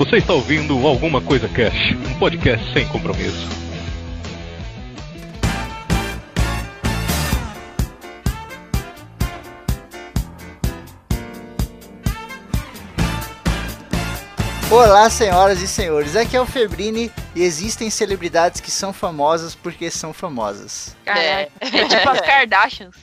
Você está ouvindo Alguma Coisa Cash, um podcast sem compromisso. Olá, senhoras e senhores, aqui é o Febrini e existem celebridades que são famosas porque são famosas. É tipo as Kardashians.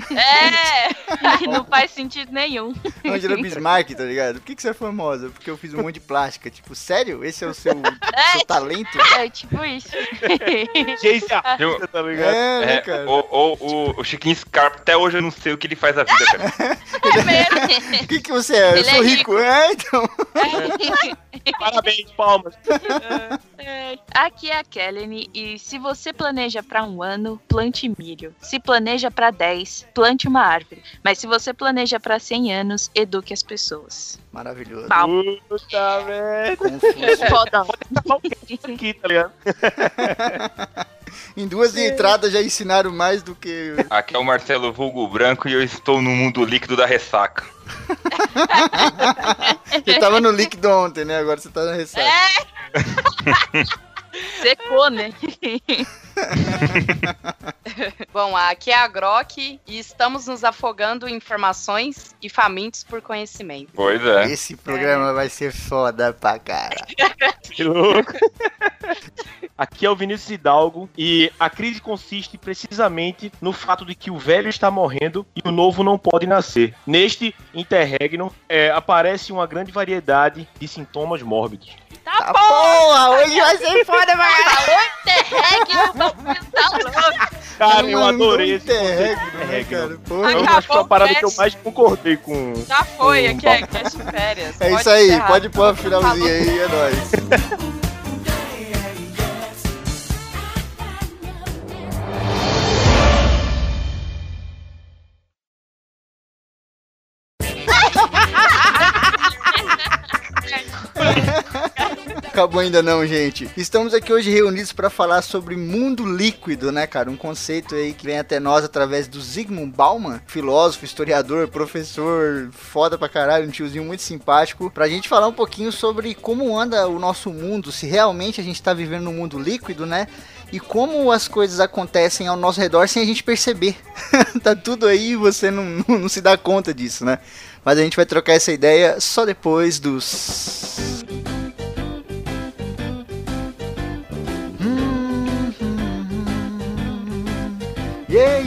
Não faz sentido nenhum. Angela Bismarck, tá ligado? Por que você é famosa? Porque eu fiz um monte de plástica. Tipo, sério? Esse é o seu talento? É tipo isso. Gente, tá ligado? Né, cara? O Chiquinho Scarpa, até hoje eu não sei o que ele faz da vida, cara. É mesmo. O que você é? Eu Ele sou é rico. É, então. Parabéns, palmas. Aqui é a Kelly e se você planeja pra um ano, plante milho. Se planeja pra 10, plante uma árvore. Mas se você planeja pra 100 anos, eduque as pessoas. Maravilhoso. Puta merda. Confuso. Foda. Aqui, tá ligado? Em duas entradas já ensinaram mais do que... Aqui é o Marcelo Vulgo Branco e eu estou no mundo líquido da ressaca. Você tava no líquido ontem, né? Agora você tá na ressaca. Secou, né? Bom, aqui é a Grok e estamos nos afogando em informações e famintos por conhecimento. Pois é. Esse programa vai ser foda pra cara. Que louco. Aqui é o Vinícius Hidalgo e a crise consiste precisamente no fato de que o velho está morrendo e o novo não pode nascer. Neste interregno aparece uma grande variedade de sintomas mórbidos. Tá porra! Hoje vai ser foda pra caralho! Cara, eu adorei esse interregno, né, cara? Porra. Eu acho que foi a parada que eu mais concordei com... Já foi, aqui é Cast Férias. É isso aí, pode pôr a finalzinha aí, é nóis. Acabou ainda não, gente. Estamos aqui hoje reunidos para falar sobre mundo líquido, né, cara? Um conceito aí que vem até nós através do Zygmunt Bauman, filósofo, historiador, professor, foda pra caralho, um tiozinho muito simpático, pra gente falar um pouquinho sobre como anda o nosso mundo, se realmente a gente tá vivendo num mundo líquido, né? E como as coisas acontecem ao nosso redor sem a gente perceber. Tá tudo aí e você não se dá conta disso, né? Mas a gente vai trocar essa ideia só depois dos... Yeah,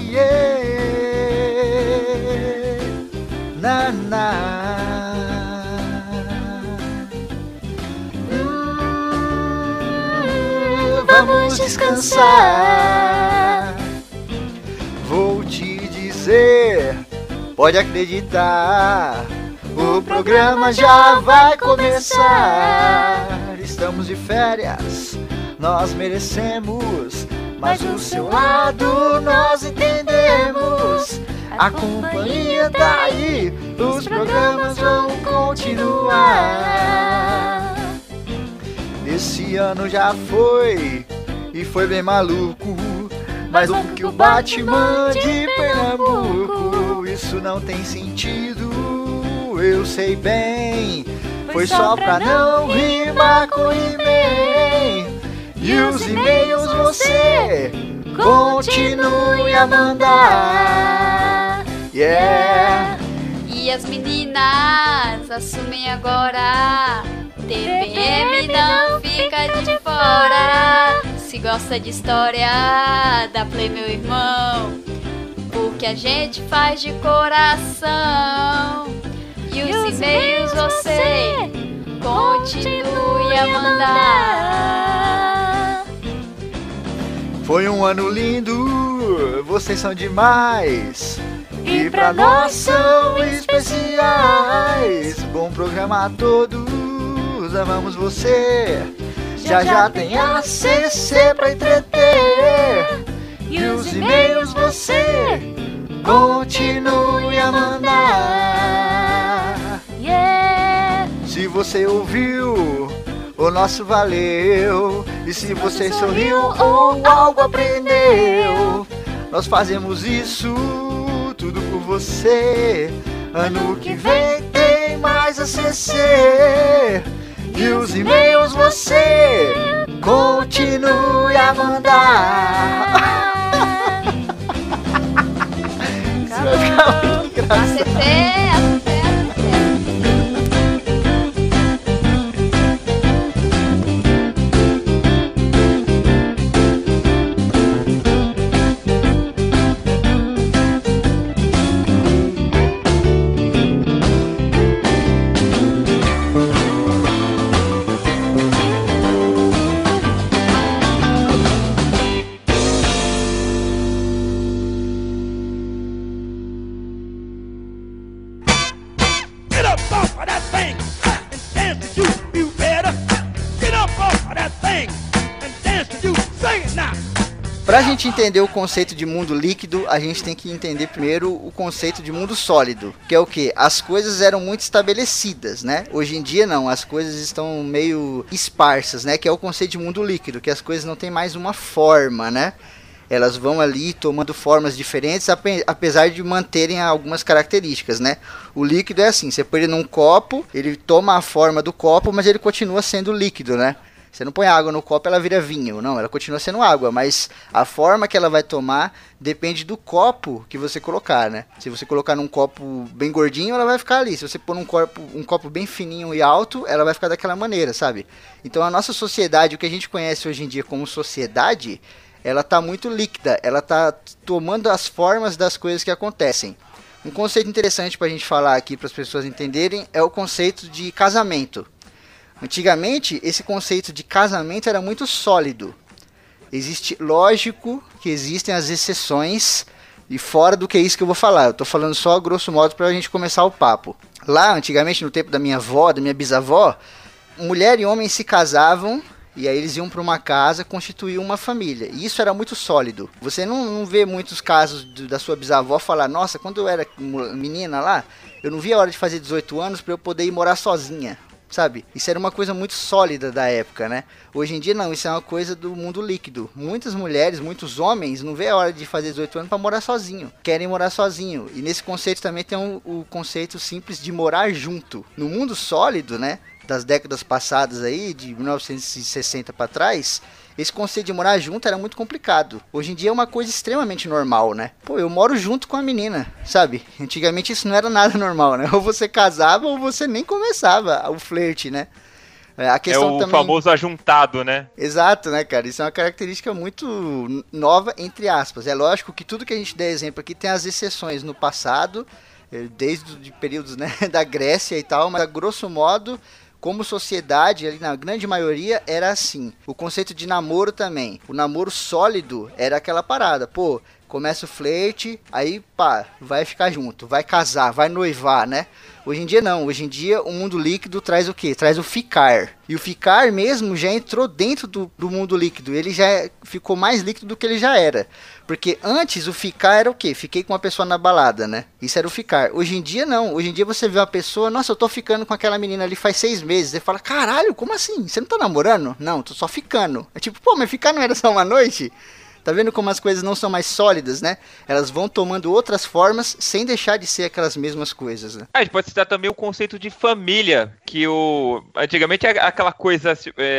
yeah, na, na. Vamos descansar. Vou te dizer, pode acreditar, o programa já vai começar. Estamos de férias, nós merecemos, mas o seu lado nós entendemos. A companhia tá aí, os programas vão continuar. Esse ano já foi, e foi bem maluco, mais louco que o Batman de Pernambuco. Isso não tem sentido, eu sei bem, foi só pra não rimar com He-Man. E os e-mails você continue a mandar. Yeah. E as meninas assumem agora, TPM não fica de fora. Se gosta de história, dá play, meu irmão, porque a gente faz de coração. E os e-mails você continue a mandar. Foi um ano lindo, vocês são demais, e pra nós são especiais. Bom programa a todos, amamos você. Já tem a CC pra entreter. E os e-mails você continue a mandar. Yeah. Se você ouviu, o nosso valeu. E se você sorriu ou algo aprendeu, nós fazemos isso tudo por você. Ano que vem tem mais a CC. E os e-mails você continue a mandar. Isso vai ficar muito engraçado. Acertei. Pra gente entender o conceito de mundo líquido, a gente tem que entender primeiro o conceito de mundo sólido, que é o que? As coisas eram muito estabelecidas, né? Hoje em dia não, as coisas estão meio esparsas, né? Que é o conceito de mundo líquido, que as coisas não têm mais uma forma, né? Elas vão ali tomando formas diferentes, apesar de manterem algumas características, né? O líquido é assim, você põe ele num copo, ele toma a forma do copo, mas ele continua sendo líquido, né? Você não põe água no copo, ela vira vinho. Não, ela continua sendo água, mas a forma que ela vai tomar depende do copo que você colocar, né? Se você colocar num copo bem gordinho, ela vai ficar ali. Se você pôr um copo bem fininho e alto, ela vai ficar daquela maneira, sabe? Então a nossa sociedade, o que a gente conhece hoje em dia como sociedade, ela tá muito líquida. Ela tá tomando as formas das coisas que acontecem. Um conceito interessante pra gente falar aqui, para as pessoas entenderem, é o conceito de casamento. Antigamente, esse conceito de casamento era muito sólido. Lógico que existem as exceções, e fora do que é isso que eu vou falar. Eu tô falando só grosso modo pra gente começar o papo. Lá, antigamente, no tempo da minha avó, da minha bisavó, mulher e homem se casavam, e aí eles iam pra uma casa, constituíam uma família. E isso era muito sólido. Você não vê muitos casos da sua bisavó falar, nossa, quando eu era menina lá, eu não via a hora de fazer 18 anos pra eu poder ir morar sozinha. Sabe? Isso era uma coisa muito sólida da época, né? Hoje em dia não, isso é uma coisa do mundo líquido. Muitas mulheres, muitos homens não vê a hora de fazer 18 anos para morar sozinho. Querem morar sozinho. E nesse conceito também tem o conceito simples de morar junto. No mundo sólido, né? Das décadas passadas aí, de 1960 para trás, esse conceito de morar junto era muito complicado. Hoje em dia é uma coisa extremamente normal, né? Pô, eu moro junto com a menina, sabe? Antigamente isso não era nada normal, né? Ou você casava ou você nem começava o flerte, né? A questão também... famoso ajuntado, né? Exato, né, cara? Isso é uma característica muito nova, entre aspas. É lógico que tudo que a gente der exemplo aqui tem as exceções no passado, desde de períodos, né, da Grécia e tal, mas a grosso modo... Como sociedade, ali na grande maioria, era assim. O conceito de namoro também. O namoro sólido era aquela parada. Pô, começa o flerte, aí pá, vai ficar junto, vai casar, vai noivar, né? Hoje em dia não. Hoje em dia o mundo líquido traz o quê? Traz o ficar. E o ficar mesmo já entrou dentro do mundo líquido. Ele já ficou mais líquido do que ele já era. Porque antes o ficar era o quê? Fiquei com uma pessoa na balada, né? Isso era o ficar. Hoje em dia não. Hoje em dia você vê uma pessoa, nossa, eu tô ficando com aquela menina ali faz 6 meses. Você fala, caralho, como assim? Você não tá namorando? Não, tô só ficando. É tipo, pô, mas ficar não era só uma noite? Tá vendo como as coisas não são mais sólidas, né? Elas vão tomando outras formas sem deixar de ser aquelas mesmas coisas, né? A gente pode citar também o conceito de família, que antigamente é aquela coisa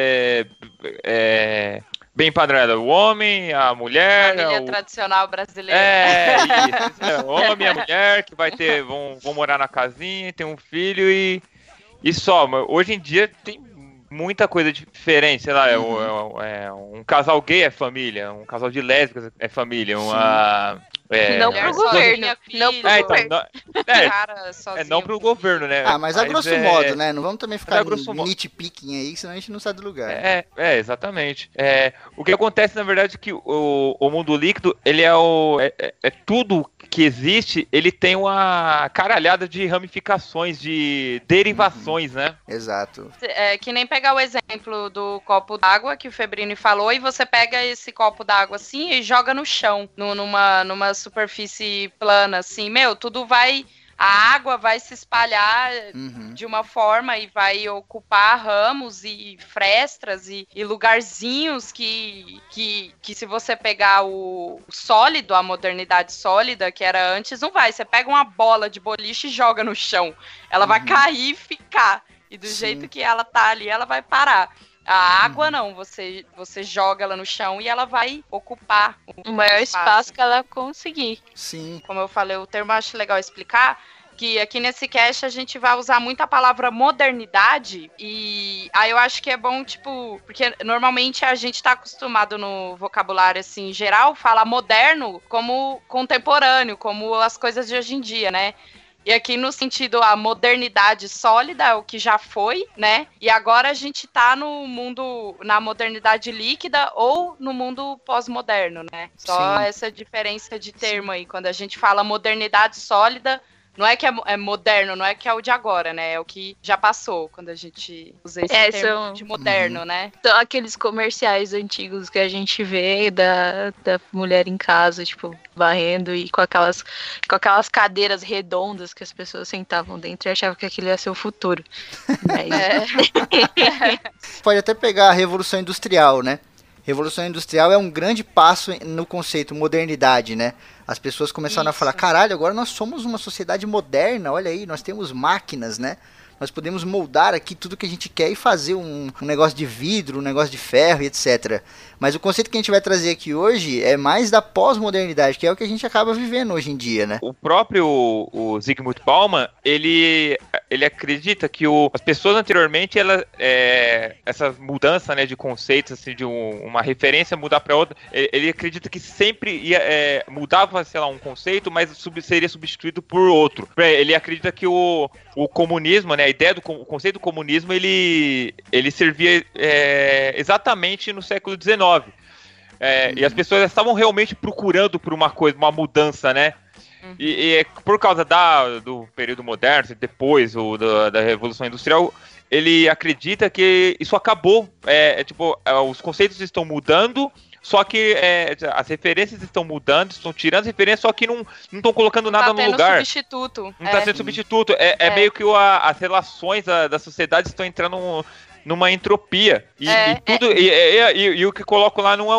bem padrãozinha, o homem, a mulher... Família tradicional brasileira. Isso. O homem e a mulher que vão morar na casinha, tem um filho e só. Mas hoje em dia tem muita coisa diferente, sei lá, um casal gay é família, um casal de lésbicas é família, não pro governo. Não pro governo. Não pro governo, né? Mas a grosso modo, né? Não vamos também ficar nitpicking aí, senão a gente não sai do lugar. Exatamente. O que acontece, na verdade, é que o mundo líquido, ele é tudo que existe, ele tem uma caralhada de ramificações, de derivações, né? Exato. Que nem pegar o exemplo do copo d'água que o Febrini falou, e você pega esse copo d'água assim e joga no chão, numa superfície plana, assim, tudo vai... A água vai se espalhar de uma forma e vai ocupar ramos e frestas e lugarzinhos que se você pegar o sólido, a modernidade sólida que era antes, não vai. Você pega uma bola de boliche e joga no chão. Ela vai cair e ficar. E do Sim. jeito que ela tá ali, ela vai parar. A água não, você joga ela no chão e ela vai ocupar O maior espaço que ela conseguir. Sim. Como eu falei, o termo eu acho legal explicar, que aqui nesse cast a gente vai usar muito a palavra modernidade, e aí eu acho que é bom, tipo, porque normalmente a gente tá acostumado no vocabulário, assim, geral, falar moderno como contemporâneo, como as coisas de hoje em dia, né? E aqui no sentido, a modernidade sólida, o que já foi, né? E agora a gente tá no mundo, na modernidade líquida ou no mundo pós-moderno, né? Só Sim. essa diferença de termo aí. Quando a gente fala modernidade sólida, não é que é moderno, não é que é o de agora, né? É o que já passou, quando a gente usa esse termo de moderno, né? Então, aqueles comerciais antigos que a gente vê da mulher em casa, tipo, varrendo e com aquelas cadeiras redondas que as pessoas sentavam dentro e achavam que aquilo ia ser o futuro. Pode até pegar a Revolução Industrial, né? Revolução Industrial é um grande passo no conceito modernidade, né? As pessoas começaram a falar, caralho, agora nós somos uma sociedade moderna, olha aí, nós temos máquinas, né? Nós podemos moldar aqui tudo que a gente quer e fazer um negócio de vidro, um negócio de ferro e etc. Mas o conceito que a gente vai trazer aqui hoje é mais da pós-modernidade, que é o que a gente acaba vivendo hoje em dia, né? O próprio o Zygmunt Bauman, ele acredita que as pessoas anteriormente, essa mudança, né, de conceitos, assim, de uma referência mudar para outra, ele acredita que sempre mudava, sei lá, um conceito, mas seria substituído por outro. Ele acredita que o comunismo, né, a ideia o conceito do comunismo, ele servia exatamente no século XIX. E as pessoas estavam realmente procurando por uma coisa, uma mudança, né? E por causa do período moderno, depois da Revolução Industrial, ele acredita que isso acabou. Os conceitos estão mudando, só que as referências estão mudando, estão tirando as referências, só que não estão colocando nada no lugar. Substituto. Não está sendo substituto. Meio que as relações da sociedade estão entrando numa entropia. E o que coloco lá não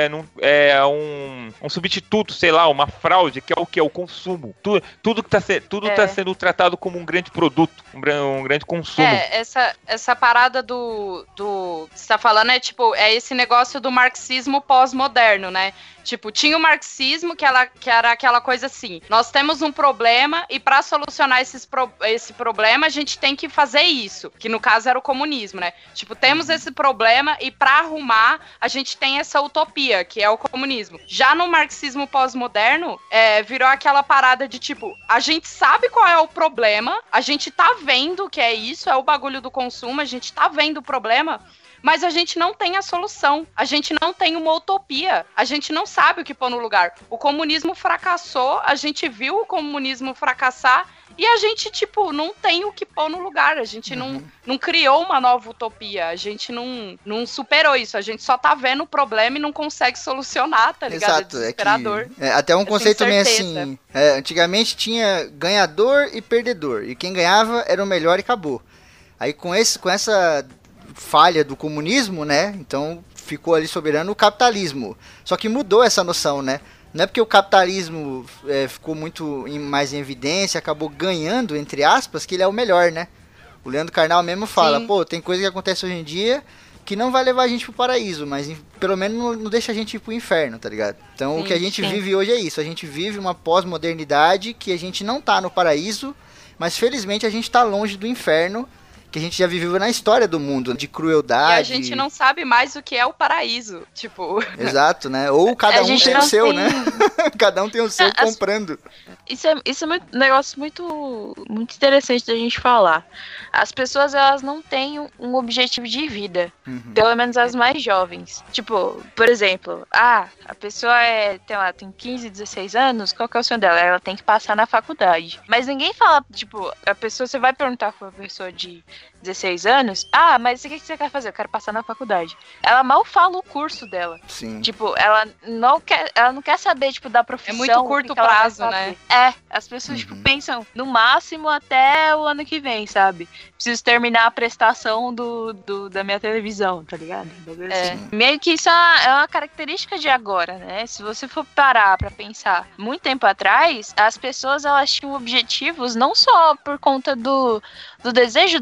é um substituto, sei lá, uma fraude, que é o que? É o consumo. Tudo está sendo tratado como um grande produto, um grande consumo. Essa parada do que você tá falando é esse negócio do marxismo pós-moderno, né? Tipo, tinha o marxismo, que era aquela coisa assim, nós temos um problema e para solucionar esse problema a gente tem que fazer isso, que no caso era o comunismo, né? Tipo, temos esse problema e para arrumar a gente tem essa utopia, que é o comunismo. Já no marxismo pós-moderno, virou aquela parada de tipo, a gente sabe qual é o problema, a gente tá vendo que é isso, é o bagulho do consumo, a gente tá vendo o problema, mas a gente não tem a solução, a gente não tem uma utopia, a gente não sabe o que pôr no lugar. O comunismo fracassou, a gente viu o comunismo fracassar e a gente, tipo, não tem o que pôr no lugar, a gente não criou uma nova utopia, a gente não superou isso, a gente só tá vendo o problema e não consegue solucionar, tá ligado? Exato, é desesperador. Até um conceito meio assim, antigamente tinha ganhador e perdedor, e quem ganhava era o melhor e acabou. Aí com essa falha do comunismo, né? Então ficou ali soberano o capitalismo. Só que mudou essa noção, né? Não é porque o capitalismo ficou muito mais em evidência, acabou ganhando, entre aspas, que ele é o melhor, né? O Leandro Carnal mesmo fala, pô, tem coisa que acontece hoje em dia que não vai levar a gente pro paraíso, mas pelo menos não deixa a gente ir pro inferno, tá ligado? Então o que a gente vive hoje é isso, a gente vive uma pós-modernidade que a gente não tá no paraíso, mas felizmente a gente tá longe do inferno, que a gente já viveu na história do mundo, de crueldade. E a gente não sabe mais o que é o paraíso, tipo... Exato, né? Ou cada um tem o seu, né? Cada um tem o seu comprando. Isso é um negócio muito, muito interessante da gente falar. As pessoas, elas não têm um objetivo de vida. Pelo menos as mais jovens. Tipo, por exemplo, a pessoa tem 15, 16 anos, qual que é o sonho dela? Ela tem que passar na faculdade. Mas ninguém fala, tipo, você vai perguntar pra uma pessoa de 16 anos, mas o que você quer fazer? Eu quero passar na faculdade. Ela mal fala o curso dela. Sim. Tipo, ela não quer saber, tipo, da profissão. É muito curto prazo, né? As pessoas, tipo, pensam no máximo até o ano que vem, sabe? Preciso terminar a prestação da minha televisão, tá ligado? Assim. Meio que isso é uma característica de agora, né? Se você for parar pra pensar, muito tempo atrás, as pessoas, elas tinham objetivos não só por conta do desejo delas, né?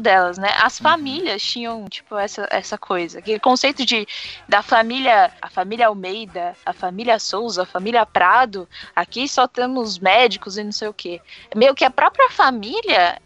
né? As famílias tinham, tipo, essa coisa. Aquele conceito da família, a família Almeida, a família Souza, a família Prado, aqui só temos médicos e não sei o quê. Meio que a própria família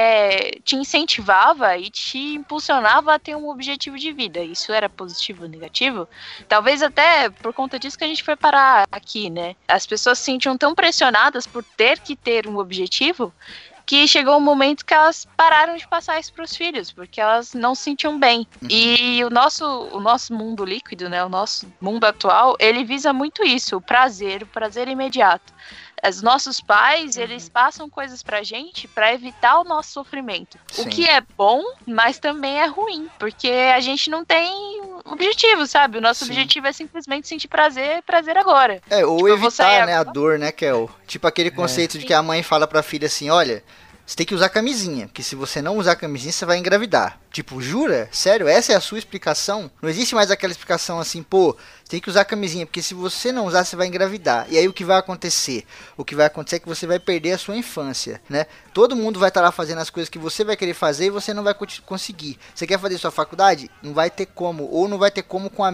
te incentivava e te impulsionava a ter um objetivo de vida. Isso era positivo ou negativo? Talvez até por conta disso que a gente foi parar aqui, né? As pessoas se sentiam tão pressionadas por ter que ter um objetivo que chegou um momento que elas pararam de passar isso para os filhos, porque elas não se sentiam bem. E o nosso mundo líquido, né, o nosso mundo atual, ele visa muito isso, o prazer imediato. Os nossos pais, eles passam coisas pra gente pra evitar o nosso sofrimento. Sim. O que é bom, mas também é ruim, porque a gente não tem objetivo, sabe? O nosso objetivo é simplesmente sentir prazer agora. Ou tipo, evitar, né, a dor, né, Kel? Tipo aquele conceito de que a mãe fala pra filha assim, olha, você tem que usar camisinha, porque se você não usar camisinha, você vai engravidar. Tipo, jura? Sério? Essa é a sua explicação? Não existe mais aquela explicação assim, pô, você tem que usar camisinha, porque se você não usar, você vai engravidar. E aí o que vai acontecer? O que vai acontecer é que você vai perder a sua infância, né? Todo mundo vai estar lá fazendo as coisas que você vai querer fazer e você não vai conseguir. Você quer fazer sua faculdade? Não vai ter como. Ou não vai ter como com o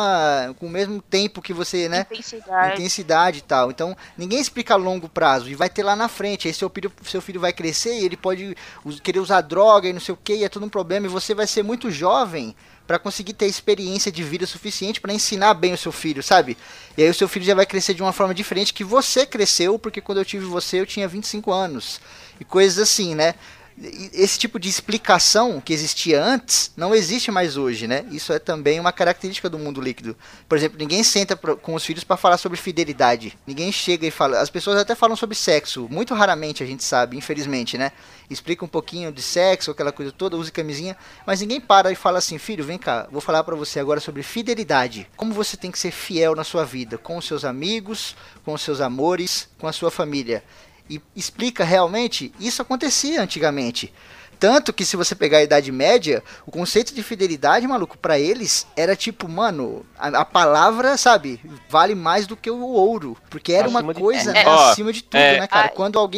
mesmo tempo que você, né? Intensidade e tal. Então, ninguém explica a longo prazo. E vai ter lá na frente. Aí seu filho vai crescer e ele pode querer usar droga e não sei o que, e é tudo um problema. E você vai ser muito jovem para conseguir ter experiência de vida suficiente para ensinar bem o seu filho, sabe? E aí o seu filho já vai crescer de uma forma diferente que você cresceu, porque quando eu tive você eu tinha 25 anos. E coisas assim, né? Esse tipo de explicação que existia antes não existe mais hoje, né? Isso é também uma característica do mundo líquido. Por exemplo, ninguém senta com os filhos para falar sobre fidelidade. Ninguém chega e fala. As pessoas até falam sobre sexo. Muito raramente a gente sabe, infelizmente, né? Explica um pouquinho de sexo, aquela coisa toda, use camisinha. Mas ninguém para e fala assim, filho, vem cá, vou falar para você agora sobre fidelidade. Como você tem que ser fiel na sua vida, com os seus amigos, com os seus amores, com a sua família. E explica realmente, isso acontecia antigamente. Tanto que se você pegar a Idade Média, o conceito de fidelidade, maluco, pra eles era tipo, mano, a palavra, sabe, vale mais do que o ouro. Porque era uma coisa acima de tudo, né, cara? Quando alguém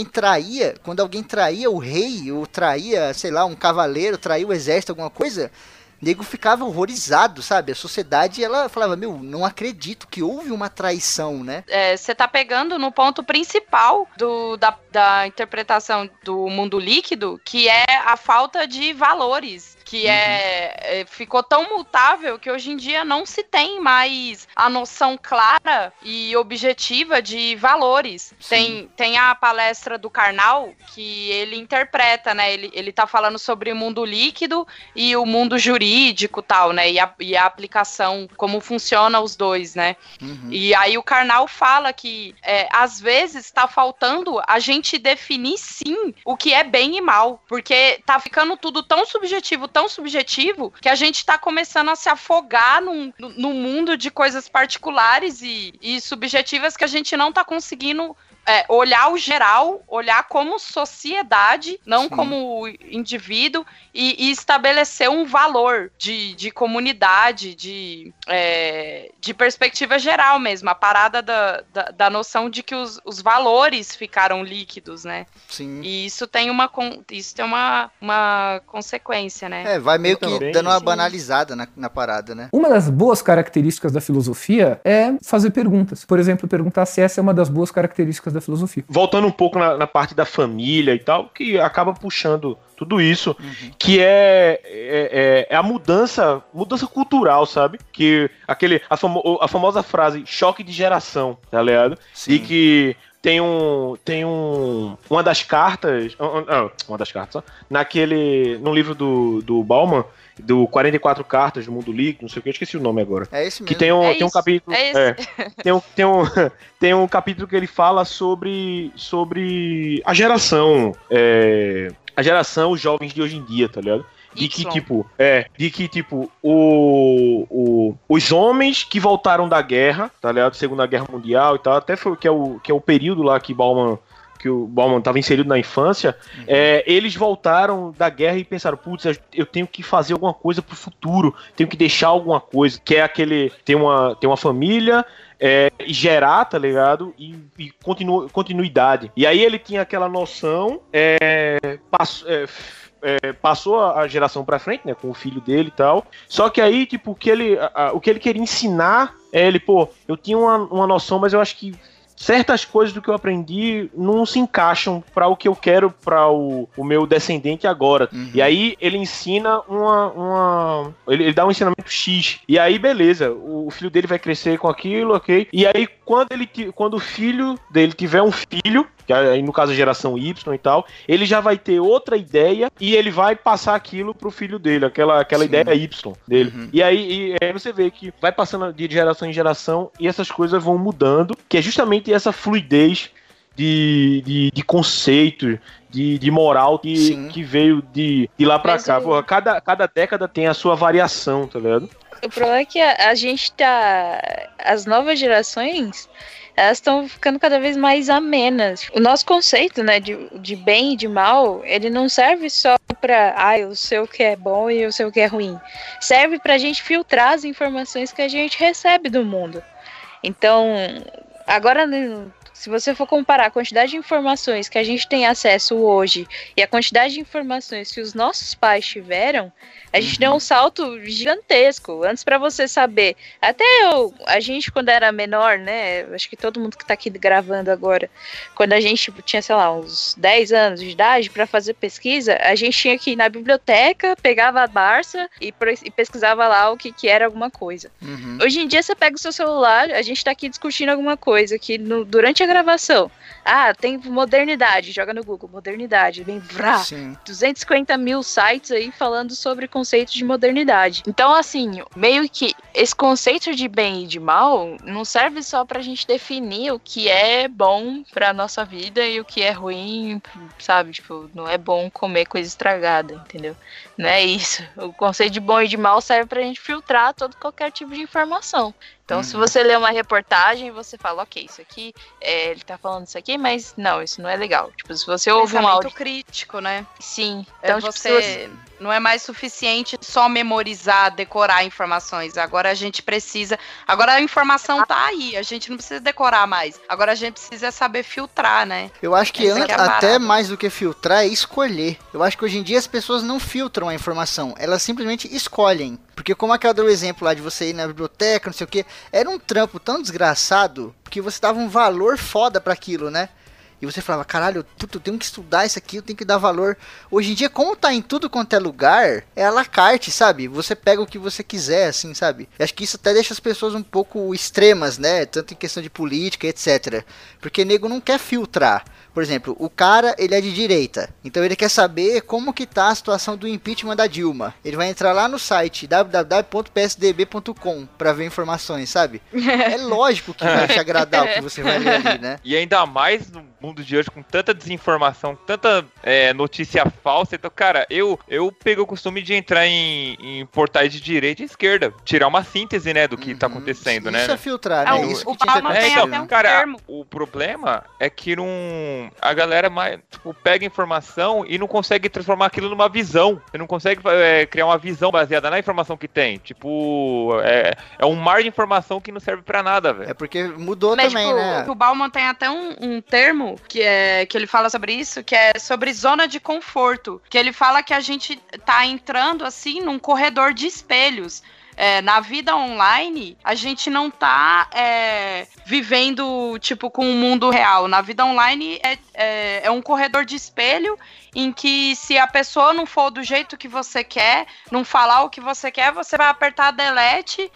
traía o rei, ou traía, sei lá, um cavaleiro, traía o exército, alguma coisa, o nego ficava horrorizado, sabe? A sociedade, ela falava, meu, não acredito que houve uma traição, né? Você tá pegando no ponto principal da interpretação do mundo líquido, que é a falta de valores, que ficou tão mutável que hoje em dia não se tem mais a noção clara e objetiva de valores. Tem a palestra do Karnal, que ele interpreta, né? Ele tá falando sobre o mundo líquido e o mundo jurídico e tal, né? E a aplicação, como funciona os dois, né? E aí o Karnal fala que às vezes tá faltando a gente definir sim o que é bem e mal, porque tá ficando tudo tão subjetivo, que a gente tá começando a se afogar num mundo de coisas particulares e subjetivas que a gente não tá conseguindo olhar o geral, olhar como sociedade, não como indivíduo, e estabelecer um valor de comunidade, de perspectiva geral mesmo, a parada da noção de que os valores ficaram líquidos, né? Sim. E isso tem uma consequência, né? Vai meio que dando uma banalizada na parada, né? Uma das boas características da filosofia é fazer perguntas. Por exemplo, perguntar se essa é uma das boas características da filosofia. Voltando um pouco na parte da família e tal, que acaba puxando tudo isso, que é a mudança cultural, sabe? Que a famosa frase choque de geração, tá ligado? Sim. E que tem uma das cartas, no livro do Bauman, do 44 Cartas do Mundo Líquido, não sei o que, eu esqueci o nome agora. É esse mesmo. Que tem um capítulo. Tem um capítulo que ele fala sobre a geração. Os jovens de hoje em dia, tá ligado? De que, tipo, os homens que voltaram da guerra, tá ligado? Segunda Guerra Mundial e tal, até foi que é o período lá que o Bauman estava inserido na infância, eles voltaram da guerra e pensaram, putz, eu tenho que fazer alguma coisa pro futuro, tenho que deixar alguma coisa, que é aquele, tem uma família, gerar, tá ligado? E continuidade. E aí ele tinha aquela noção, passou a geração pra frente, né, com o filho dele e tal. Só que aí, tipo, o que ele queria ensinar eu tinha uma noção, mas eu acho que certas coisas do que eu aprendi não se encaixam para o que eu quero para o meu descendente agora. E aí ele ensina ele dá um ensinamento X. E aí, beleza, o filho dele vai crescer com aquilo, ok? E aí, quando o filho dele tiver um filho, que aí no caso a geração Y e tal, ele já vai ter outra ideia e ele vai passar aquilo pro filho dele, aquela ideia Y dele. E aí você vê que vai passando de geração em geração e essas coisas vão mudando, que é justamente essa fluidez de conceito, de moral que veio de lá pra cá. Porra, cada década tem a sua variação, tá ligado? O problema é que a gente as novas gerações, elas estão ficando cada vez mais amenas. O nosso conceito, né, de bem e de mal, ele não serve só pra, eu sei o que é bom e eu sei o que é ruim. Serve pra gente filtrar as informações que a gente recebe do mundo. Então, agora, se você for comparar a quantidade de informações que a gente tem acesso hoje e a quantidade de informações que os nossos pais tiveram, a gente deu um salto gigantesco. Antes, pra você saber, até a gente quando era menor, né, acho que todo mundo que tá aqui gravando agora, quando a gente tinha, sei lá, uns 10 anos de idade, pra fazer pesquisa, a gente tinha que ir na biblioteca, pegava a Barça e pesquisava lá o que era alguma coisa. Hoje em dia, você pega o seu celular, a gente tá aqui discutindo alguma coisa, que durante a gravação, tem modernidade, joga no Google, modernidade, vem 250 mil sites aí falando sobre conceitos de modernidade. Então, assim, meio que esse conceito de bem e de mal não serve só pra gente definir o que é bom pra nossa vida e o que é ruim, sabe? Tipo, não é bom comer coisa estragada, entendeu? Não é isso. O conceito de bom e de mal serve pra gente filtrar qualquer tipo de informação. Então, se você lê uma reportagem, você fala, ok, isso aqui, ele tá falando isso aqui, mas não, isso não é legal. Tipo, se você ouve um áudio crítico, né? Sim. Então, você não é mais suficiente só memorizar, decorar informações. Agora a gente precisa... Agora a informação tá aí, a gente não precisa decorar mais. Agora a gente precisa saber filtrar, né? Eu acho que até mais do que filtrar é escolher. Eu acho que hoje em dia as pessoas não filtram a informação, elas simplesmente escolhem. Porque como aquela deu o exemplo lá de você ir na biblioteca, não sei o que, era um trampo tão desgraçado que você dava um valor foda pra aquilo, né? E você falava, caralho, eu tenho que estudar isso aqui, eu tenho que dar valor. Hoje em dia, como tá em tudo quanto é lugar, é à la carte, sabe? Você pega o que você quiser, assim, sabe? Eu acho que isso até deixa as pessoas um pouco extremas, né? Tanto em questão de política, etc. Porque nego não quer filtrar. Por exemplo, o cara, ele é de direita. Então ele quer saber como que tá a situação do impeachment da Dilma. Ele vai entrar lá no site www.psdb.com pra ver informações, sabe? É lógico que vai te agradar o que você vai ler ali, né? E ainda mais no mundo de hoje, com tanta desinformação, tanta notícia falsa. Então, cara, eu pego o costume de entrar em portais de direita e esquerda. Tirar uma síntese, né, do que tá acontecendo, né? Isso é filtrar, né? Isso que tinha que acontecer. Cara, o problema é que a galera pega informação e não consegue transformar aquilo numa visão. Você não consegue criar uma visão baseada na informação que tem. Tipo, é um mar de informação que não serve pra nada, velho. É porque mudou também, né? O Bauman tem até um termo que ele fala sobre isso, que é sobre zona de conforto. Que ele fala que a gente tá entrando, assim, num corredor de espelhos. Na vida online, a gente não tá vivendo, tipo, com o mundo real. Na vida online é um corredor de espelho em que se a pessoa não for do jeito que você quer, não falar o que você quer, você vai apertar delete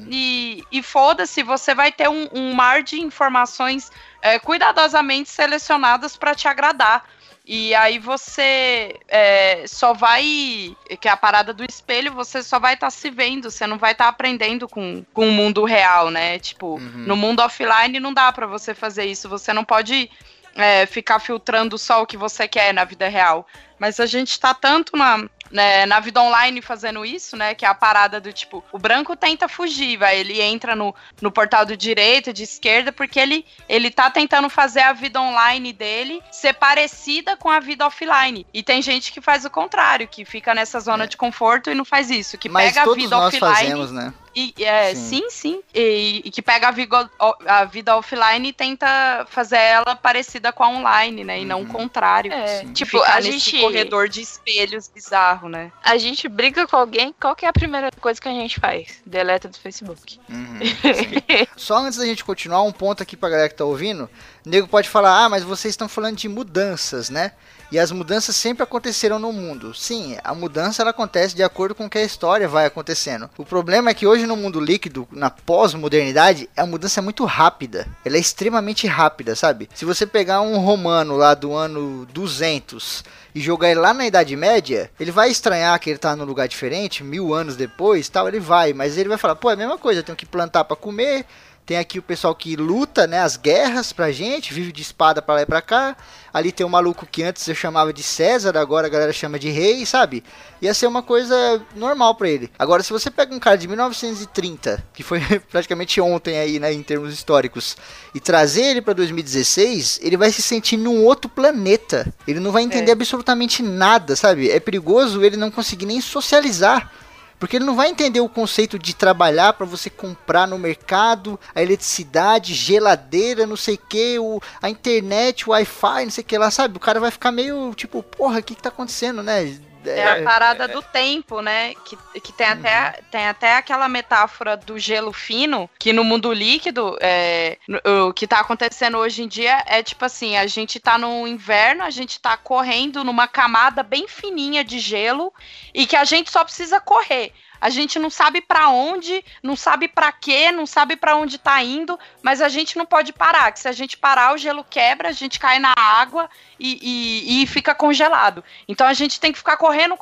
e foda-se, você vai ter um mar de informações cuidadosamente selecionadas para te agradar. E aí você só vai... Que é a parada do espelho, você só vai estar se vendo, você não vai estar aprendendo com o mundo real, né? Tipo, no mundo offline não dá pra você fazer isso, você não pode ficar filtrando só o que você quer na vida real. Mas a gente tá tanto na vida online fazendo isso, né? Que é a parada do tipo, o branco tenta fugir, ele entra no portal do direita, de esquerda, porque ele tá tentando fazer a vida online dele ser parecida com a vida offline. E tem gente que faz o contrário, que fica nessa zona de conforto e não faz isso, que mas pega a vida offline. Fazemos, né? Sim. E que pega a vida offline e tenta fazer ela parecida com a online, né? E não o contrário. Tipo, Ficar a nesse gente corredor de espelhos bizarro, né? A gente briga com alguém, qual que é a primeira coisa que a gente faz? Deleta do Facebook. Só antes da gente continuar, um ponto aqui pra galera que tá ouvindo. O nego pode falar, mas vocês estão falando de mudanças, né? E as mudanças sempre aconteceram no mundo. Sim, a mudança ela acontece de acordo com o que a história vai acontecendo. O problema é que hoje no mundo líquido, na pós-modernidade, a mudança é muito rápida. Ela é extremamente rápida, sabe? Se você pegar um romano lá do ano 200 e jogar ele lá na Idade Média, ele vai estranhar que ele tá num lugar diferente, 1000 anos depois, tal, ele vai. Mas ele vai falar, pô, é a mesma coisa, eu tenho que plantar pra comer. Tem aqui o pessoal que luta, né, as guerras pra gente, vive de espada pra lá e pra cá. Ali tem um maluco que antes eu chamava de César, agora a galera chama de rei, sabe? Ia ser uma coisa normal pra ele. Agora, se você pega um cara de 1930, que foi praticamente ontem aí, né, em termos históricos, e trazer ele pra 2016, ele vai se sentir num outro planeta. Ele não vai entender absolutamente nada, sabe? É perigoso ele não conseguir nem socializar. Porque ele não vai entender o conceito de trabalhar para você comprar no mercado, a eletricidade, geladeira, não sei o que, a internet, o Wi-Fi, não sei o que lá, sabe? O cara vai ficar meio tipo, porra, o que tá acontecendo, né? É a parada do tempo, né? Que tem até aquela metáfora do gelo fino, que no mundo líquido, o que tá acontecendo hoje em dia é tipo assim, a gente tá no inverno, a gente tá correndo numa camada bem fininha de gelo e que a gente só precisa correr. A gente não sabe pra onde, não sabe pra quê, não sabe pra onde tá indo, mas a gente não pode parar, que se a gente parar o gelo quebra, a gente cai na água e fica congelado. Então a gente tem que ficar correndo,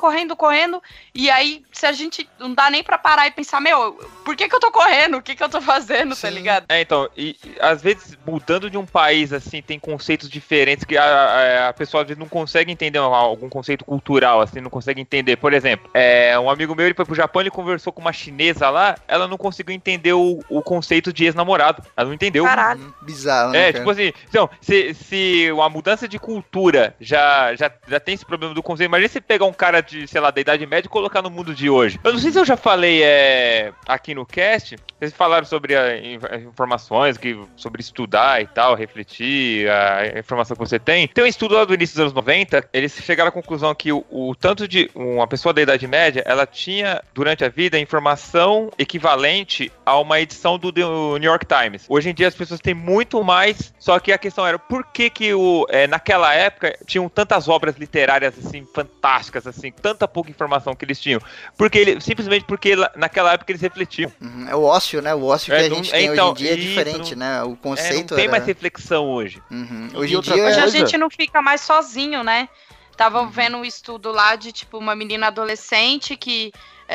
e aí se a gente não dá nem pra parar e pensar, meu, por que eu tô correndo? O que eu tô fazendo, tá ligado? Então, e às vezes mudando de um país, assim, tem conceitos diferentes que a pessoa às vezes não consegue entender algum conceito cultural, assim, não consegue entender. Por exemplo, um amigo meu, ele foi pro Japão, ele conversou com uma chinesa lá, ela não conseguiu entender o conceito de ex-namorado. Ela não entendeu. Caralho. Bizarro, né, tipo assim, então, se uma mudança de cultura já tem esse problema do conceito, imagina você pegar um cara de, sei lá, da Idade Média e colocar no mundo de hoje. Eu não sei se eu já falei aqui no cast, vocês falaram sobre as informações, sobre estudar e tal, refletir, a informação que você tem. Tem um estudo lá do início dos anos 90, eles chegaram à conclusão que o tanto de uma pessoa da Idade Média, ela tinha, durante a vida, informação equivalente a uma edição do New York Times. Hoje em dia as pessoas têm muito mais, só que a questão era por que naquela época tinham tantas obras literárias assim, fantásticas, assim, tanta pouca informação que eles tinham. Simplesmente porque naquela época eles refletiam. É o ócio, né? O ócio que a gente tem hoje em dia é diferente, né? O conceito não tem mais reflexão hoje. Hoje em dia... Hoje a gente não fica mais sozinho, né? Tava vendo um estudo lá de, tipo, uma menina adolescente que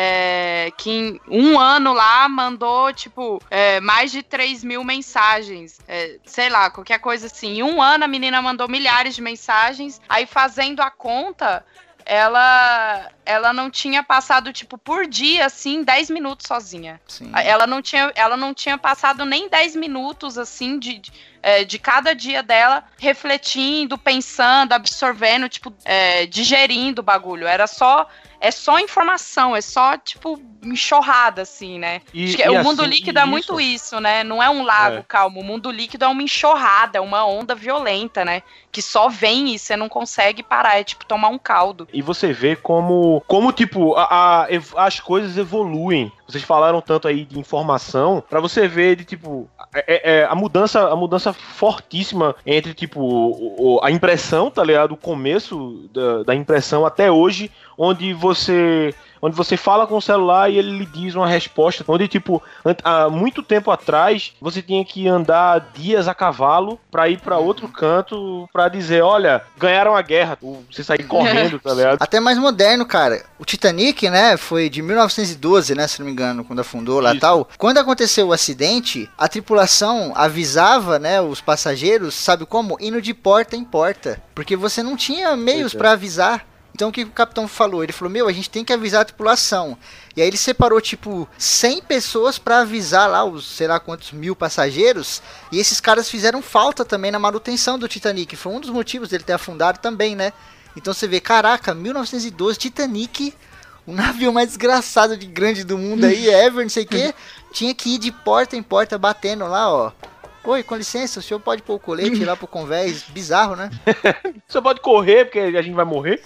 em um ano lá mandou, tipo, mais de 3.000 mensagens. Sei lá, qualquer coisa assim. Em um ano a menina mandou milhares de mensagens. Aí fazendo a conta, ela não tinha passado, tipo, por dia, assim, 10 minutos sozinha. Sim. Ela não tinha passado nem 10 minutos, assim, de cada dia dela, refletindo, pensando, absorvendo, tipo, digerindo o bagulho. É só informação, é só, tipo, enxurrada, assim, né? Acho que o mundo líquido é muito isso, né? Não é um lago calmo. O mundo líquido é uma enxurrada, é uma onda violenta, né? Que só vem e você não consegue parar. É tipo tomar um caldo. E você vê como tipo, as coisas evoluem. Vocês falaram tanto aí de informação, pra você ver de, tipo, a mudança fortíssima entre, tipo, a impressão, tá ligado? O começo da impressão até hoje, onde você fala com o celular e ele lhe diz uma resposta, onde, tipo, há muito tempo atrás, você tinha que andar dias a cavalo pra ir pra outro canto pra dizer, olha, ganharam a guerra, você sair correndo, tá ligado? Até mais moderno, cara. O Titanic, né, foi de 1912, né, se não me engano, quando afundou lá e tal. Quando aconteceu o acidente, a tripulação avisava, né, os passageiros, sabe como? Indo de porta em porta, porque você não tinha meios pra avisar. Então o que o capitão falou? Ele falou, a gente tem que avisar a tripulação. E aí ele separou, tipo, 100 pessoas pra avisar lá os, sei lá quantos mil passageiros. E esses caras fizeram falta também na manutenção do Titanic. Foi um dos motivos dele ter afundado também, né? Então você vê, caraca, 1912, Titanic, O navio mais desgraçado de grande do mundo aí, ever, não sei o que, tinha que ir de porta em porta batendo lá, ó. Oi, com licença, o senhor pode pôr o colete lá pro convés? Bizarro, né? O senhor pode correr, porque a gente vai morrer.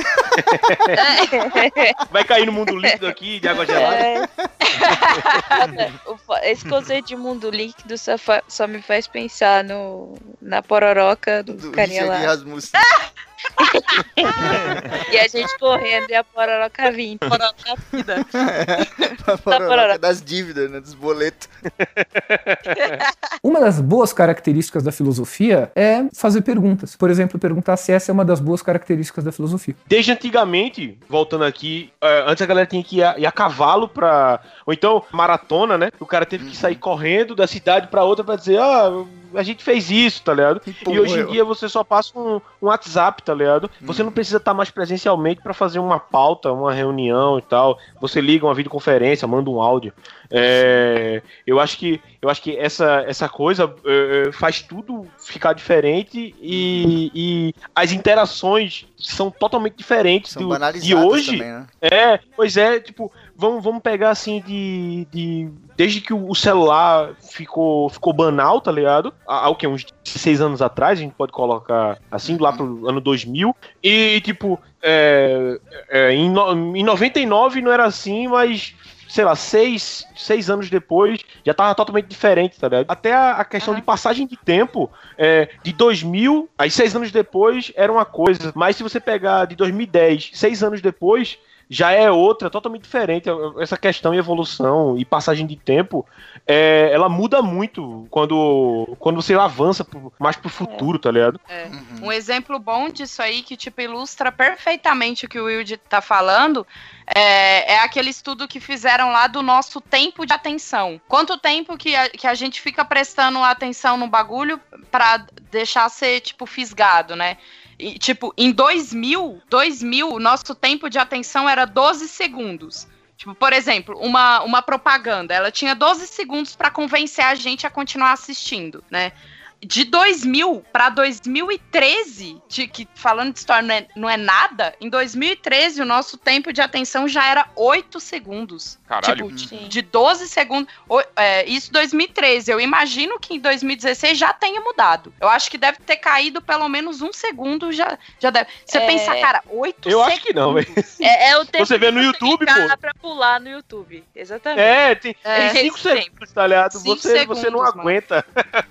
Vai cair no mundo líquido aqui, de água gelada. Esse conceito de mundo líquido só me faz pensar na pororoca do carinha lá. E a gente correndo e a pororoca vindo. Pororoca vida. A pororoca das dívidas, né? Dos boletos. Uma das boas características da filosofia é fazer perguntas. Por exemplo, perguntar se essa é uma das boas características da filosofia. Desde antigamente, voltando aqui, antes a galera tinha que ir a cavalo pra... Ou então, maratona, né? O cara teve que sair correndo da cidade pra outra pra dizer, a gente fez isso, tá ligado? E hoje em dia você só passa um WhatsApp, tá ligado? Você não precisa estar mais presencialmente pra fazer uma pauta, uma reunião e tal. Você liga uma videoconferência, manda um áudio. Eu acho que essa coisa faz tudo ficar diferente e as interações são totalmente diferentes de hoje. Também, né? Pois é, tipo, vamos pegar assim desde que o celular ficou banal, tá ligado? Há o que? Uns 16 anos atrás, a gente pode colocar assim, lá pro ano 2000. E tipo, em 99 não era assim, mas... sei lá, 6 anos depois, já tava totalmente diferente, tá ligado? Até a questão de passagem de tempo, de 2000, aí 6 anos depois era uma coisa, mas se você pegar de 2010, 6 anos depois, já é outra, totalmente diferente. Essa questão de evolução e passagem de tempo, ela muda muito quando você avança mais pro futuro, tá ligado? Um exemplo bom disso aí, que tipo ilustra perfeitamente o que o Wilde tá falando, é aquele estudo que fizeram lá do nosso tempo de atenção. Quanto tempo que a gente fica prestando atenção no bagulho pra deixar ser, tipo, fisgado, né? E, tipo, em 2000, o nosso tempo de atenção era 12 segundos. Tipo, por exemplo, uma propaganda, ela tinha 12 segundos pra convencer a gente a continuar assistindo, né? De 2000 para 2013, falando de história não é nada, em 2013 o nosso tempo de atenção já era 8 segundos. Caralho. Tipo, de 12 segundos. Isso 2013. Eu imagino que em 2016 já tenha mudado. Eu acho que deve ter caído pelo menos 1 segundo. Já deve. Você pensa, cara, 8 segundos. Eu acho que não, velho. É o tempo você vê no YouTube, pô. Pra pular no YouTube. Exatamente. Tem 5 segundos, tá ligado? Você não aguenta.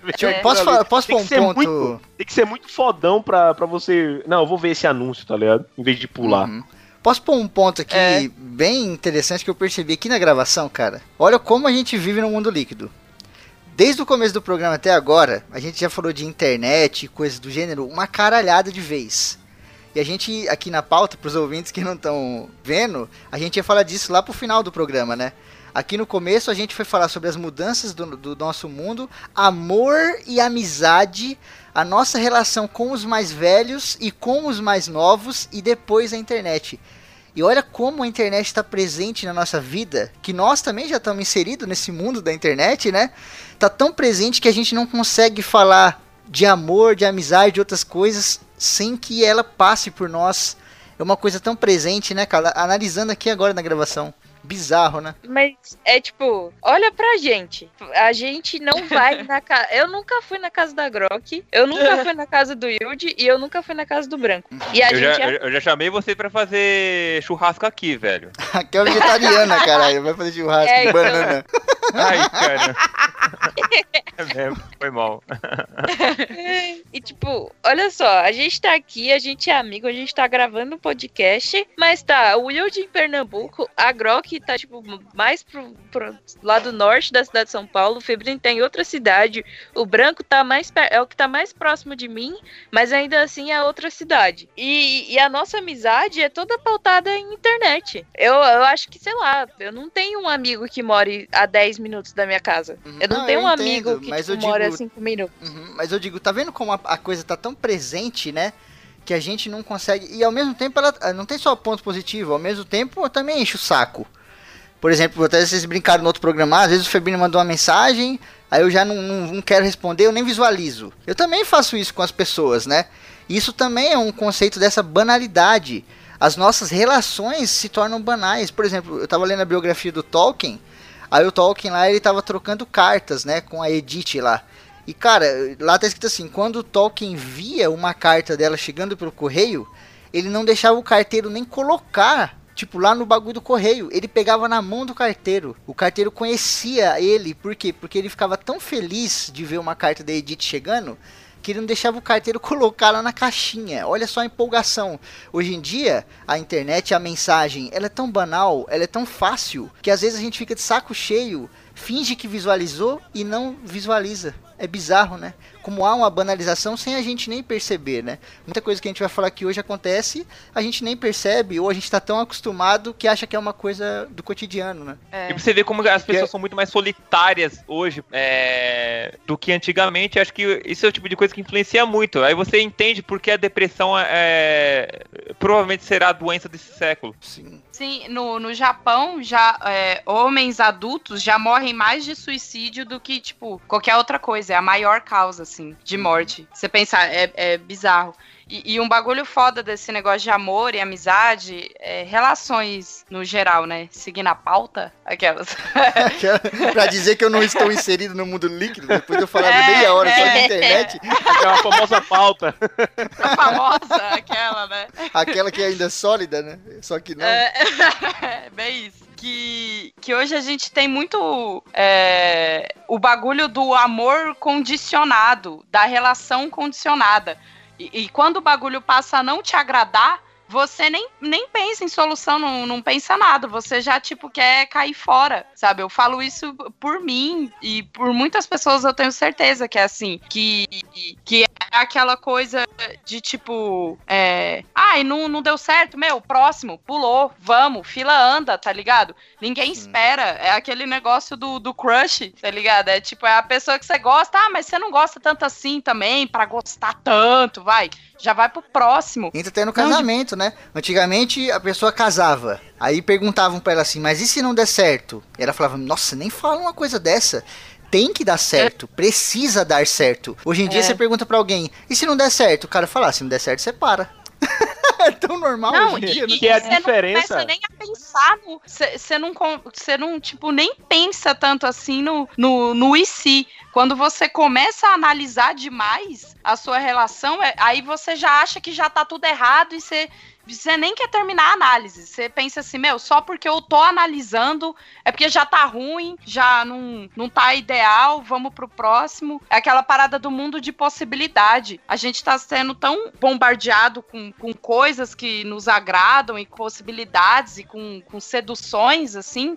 Posso pôr um ponto? Tem que ser muito fodão pra você... Não, eu vou ver esse anúncio, tá ligado? Em vez de pular. Posso pôr um ponto aqui bem interessante que eu percebi aqui na gravação, cara? Olha como a gente vive no mundo líquido. Desde o começo do programa até agora, a gente já falou de internet e coisas do gênero uma caralhada de vez. E a gente, aqui na pauta, pros ouvintes que não estão vendo, a gente ia falar disso lá pro final do programa, né? Aqui no começo a gente foi falar sobre as mudanças do nosso mundo, amor e amizade, a nossa relação com os mais velhos e com os mais novos e depois a internet. E olha como a internet está presente na nossa vida, que nós também já estamos inseridos nesse mundo da internet, né? Tá tão presente que a gente não consegue falar de amor, de amizade, de outras coisas, sem que ela passe por nós. É uma coisa tão presente, né, cara? Analisando aqui agora na gravação. Bizarro, né? Mas é tipo, olha pra gente. A gente não vai na casa. Eu nunca fui na casa da Grok, eu nunca fui na casa do Yudi e eu nunca fui na casa do Branco. E eu já chamei você pra fazer churrasco aqui, velho. Aqui é vegetariana, caralho. Vai fazer churrasco de banana. Ai, cara. Foi mal. E tipo, olha só, a gente tá aqui, a gente é amigo, a gente tá gravando um podcast, mas tá, o Wilde em Pernambuco, a Grok tá tipo mais pro lado norte da cidade de São Paulo, o Febrino tá em outra cidade, o Branco tá é o que tá mais próximo de mim, mas ainda assim é outra cidade. E a nossa amizade é toda pautada em internet. Eu acho que, sei lá, eu não tenho um amigo que more a 10 minutos da minha casa. Eu não tenho um amigo que mora a 5 minutos. Mas eu digo, tá vendo como a coisa tá tão presente, né? Que a gente não consegue... E ao mesmo tempo, ela não tem só ponto positivo. Ao mesmo tempo, eu também encho o saco. Por exemplo, até vocês brincaram no outro programa, às vezes o Febrino mandou uma mensagem, aí eu já não quero responder, eu nem visualizo. Eu também faço isso com as pessoas, né? Isso também é um conceito dessa banalidade. as nossas relações se tornam banais. Por exemplo, eu tava lendo a biografia do Tolkien, aí o Tolkien lá, ele tava trocando cartas, né, com a Edith lá. E cara, lá tá escrito assim, quando o Tolkien via uma carta dela chegando pelo correio, ele não deixava o carteiro nem colocar, tipo, lá no bagulho do correio. Ele pegava na mão do carteiro. O carteiro conhecia ele, por quê? Porque ele ficava tão feliz de ver uma carta da Edith chegando, que ele não deixava o carteiro colocar lá na caixinha. Olha só a empolgação. Hoje em dia, a internet, a mensagem, ela é tão banal, ela é tão fácil, que às vezes a gente fica de saco cheio, finge que visualizou e não visualiza. É bizarro, né? Como há uma banalização sem a gente nem perceber, né? Muita coisa que a gente vai falar aqui hoje acontece, a gente nem percebe, ou a gente tá tão acostumado que acha que é uma coisa do cotidiano, né? E você vê como as pessoas são muito mais solitárias hoje do que antigamente. Acho que isso é o tipo de coisa que influencia muito. Aí você entende por que a depressão provavelmente será a doença desse século. Sim. Sim, no Japão, já homens adultos já morrem mais de suicídio do que, tipo, qualquer outra coisa. É a maior causa, assim, de morte. Você pensar, é bizarro. E um bagulho foda desse negócio de amor e amizade, relações no geral, né? Seguindo a pauta, aquelas. Pra dizer que eu não estou inserido no mundo líquido, depois de eu falar meia hora só de internet. É uma famosa pauta. A famosa, aquela, né? Aquela que é ainda sólida, né? Só que não. Bem isso. Que hoje a gente tem muito o bagulho do amor condicionado, da relação condicionada. E quando o bagulho passa a não te agradar, você nem pensa em solução, não pensa nada. Você já, tipo, quer cair fora, sabe? Eu falo isso por mim e por muitas pessoas eu tenho certeza que é assim. Que é aquela coisa de, tipo... Ai, não deu certo, próximo, pulou, vamos, fila anda, tá ligado? Ninguém espera. É aquele negócio do crush, tá ligado? É tipo, é a pessoa que você gosta, mas você não gosta tanto assim também, pra gostar tanto, vai. Já vai pro próximo. Entra até no casamento, né? Antigamente a pessoa casava. Aí perguntavam pra ela assim, mas e se não der certo? E ela falava, nossa, nem fala uma coisa dessa. Tem que dar certo, precisa dar certo. Hoje em dia você pergunta pra alguém, e se não der certo? O cara fala, se não der certo, você para. É tão normal hoje em dia, né? Que é a diferença. Você não começa nem a pensar no... Você não, tipo, nem pensa tanto assim no e se. Quando você começa a analisar demais a sua relação, aí você já acha que já tá tudo errado e você nem quer terminar a análise. Você pensa assim, só porque eu tô analisando, é porque já tá ruim, já não tá ideal, vamos pro próximo. É aquela parada do mundo de possibilidade. A gente tá sendo tão bombardeado com coisas que nos agradam e possibilidades e com seduções, assim,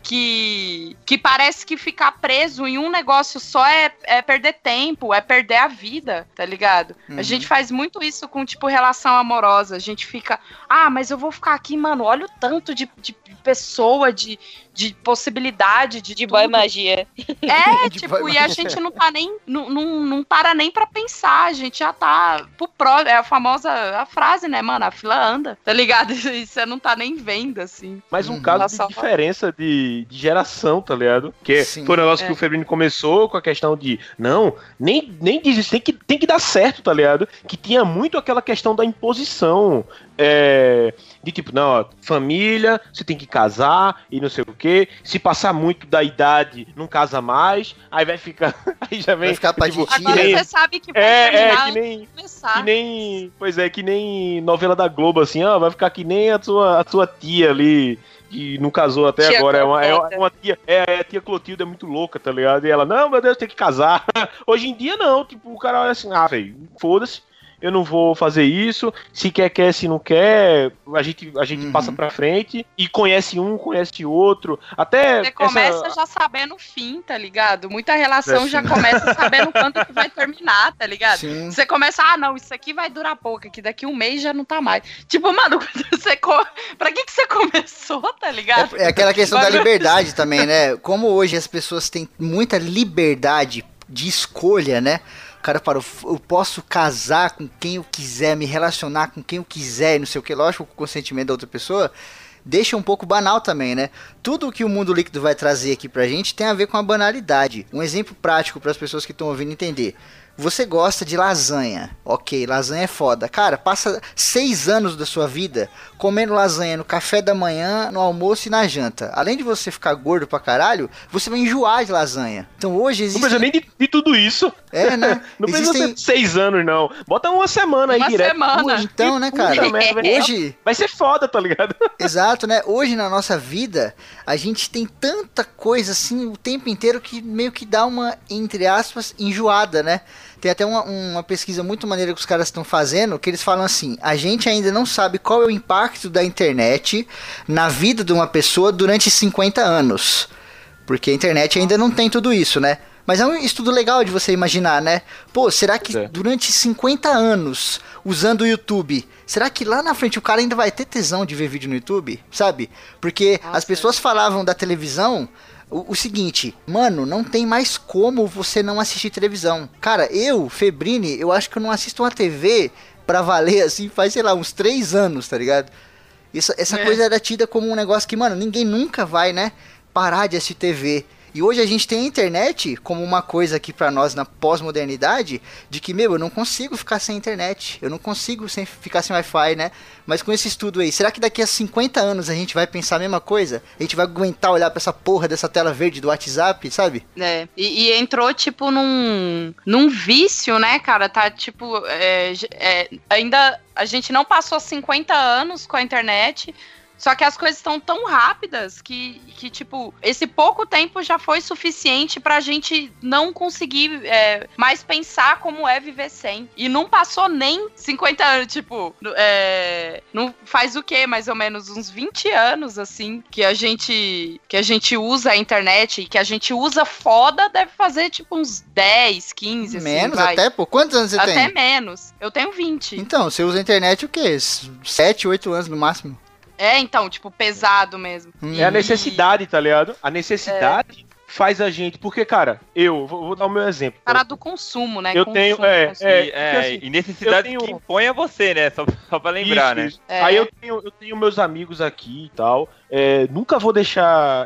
que parece que ficar preso em um negócio só é perder tempo, é perder a vida, tá ligado? Uhum. A gente faz muito isso com, tipo, relação amorosa. A gente fica, mas eu vou ficar aqui, mano, olha o tanto de pessoa, de possibilidade, de boa magia. Tipo, e a gente não tá nem, não para nem pra pensar, a gente já tá pro próximo, é a frase, né, mano, a fila anda, tá ligado? E você não tá nem vendo, assim. Mas um caso de diferença de geração, tá ligado? Que foi um negócio que o Febrini começou com a questão de, não, nem diz isso, tem que dar certo, tá ligado? Que tinha muito aquela questão da imposição, de tipo, não, ó, família, você tem que casar e não sei o que. Se passar muito da idade, não casa mais. Aí vai ficar. Aí já vem. Vai ficar pra tipo, agora você sabe que vai terminar que nem novela da Globo, assim, ó, vai ficar que nem a tua tia ali, que não casou até tia agora. É uma tia. A tia Clotilde é muito louca, tá ligado? E ela, não, meu Deus, tem que casar. Hoje em dia, não. Tipo, o cara olha assim, velho, foda-se. Eu não vou fazer isso, se quer, se não quer, a gente passa pra frente e conhece um, conhece outro, até... Você começa já sabendo o fim, tá ligado? Muita relação já começa sabendo quando que vai terminar, tá ligado? Sim. Você começa, não, isso aqui vai durar pouco, que daqui um mês já não tá mais. Tipo, mano, pra que você começou, tá ligado? É aquela questão da liberdade também, né? Como hoje as pessoas têm muita liberdade de escolha, né? Cara, eu posso casar com quem eu quiser, me relacionar com quem eu quiser, não sei o que, lógico, com o consentimento da outra pessoa, deixa um pouco banal também, né? Tudo que o mundo líquido vai trazer aqui pra gente tem a ver com a banalidade. Um exemplo prático para as pessoas que estão ouvindo entender. Você gosta de lasanha. Ok, lasanha é foda. Cara, passa 6 anos da sua vida comendo lasanha no café da manhã, no almoço e na janta. Além de você ficar gordo pra caralho, você vai enjoar de lasanha. Então hoje existe... Não precisa nem de tudo isso. É, né? Não precisa ser 6 anos, não. Bota uma semana aí direto. Então, né, cara? Hoje... Vai ser foda, tá ligado? Exato, né? Hoje na nossa vida, a gente tem tanta coisa assim o tempo inteiro que meio que dá uma, entre aspas, enjoada, né? Tem até uma pesquisa muito maneira que os caras estão fazendo, que eles falam assim, a gente ainda não sabe qual é o impacto da internet na vida de uma pessoa durante 50 anos. Porque a internet ainda não tem tudo isso, né? Mas é um estudo legal de você imaginar, né? Pô, será que durante 50 anos, usando o YouTube, será que lá na frente o cara ainda vai ter tesão de ver vídeo no YouTube? Sabe? Porque as pessoas falavam da televisão... O seguinte, mano, não tem mais como você não assistir televisão. Cara, Febrini, eu acho que eu não assisto uma TV pra valer, assim, faz, sei lá, uns 3 anos, tá ligado? Essa coisa era tida como um negócio que, mano, ninguém nunca vai, né, parar de assistir TV. E hoje a gente tem a internet como uma coisa aqui pra nós na pós-modernidade, de que, eu não consigo ficar sem internet, eu não consigo ficar sem Wi-Fi, né? Mas com esse estudo aí, será que daqui a 50 anos a gente vai pensar a mesma coisa? A gente vai aguentar olhar pra essa porra dessa tela verde do WhatsApp, sabe? E entrou, tipo, num vício, né, cara? Tá, tipo, ainda a gente não passou 50 anos com a internet... Só que as coisas estão tão rápidas que, tipo, esse pouco tempo já foi suficiente pra gente não conseguir mais pensar como é viver sem. E não passou nem 50 anos, tipo, não faz o quê? Mais ou menos uns 20 anos, assim, que a gente usa a internet e que a gente usa foda, deve fazer, tipo, uns 10, 15, assim, menos até, pô? Quantos anos você tem? Até menos. Eu tenho 20. Então, você usa a internet o quê? 7, 8 anos no máximo? Então, tipo, pesado mesmo. É a necessidade, tá ligado? A necessidade faz a gente... Porque, cara, eu vou dar o meu exemplo. Para do consumo, né? Eu tenho... assim, e necessidade que impõe a você, né? Só pra lembrar, isso. né? Aí eu tenho meus amigos aqui e tal. Eu nunca vou deixar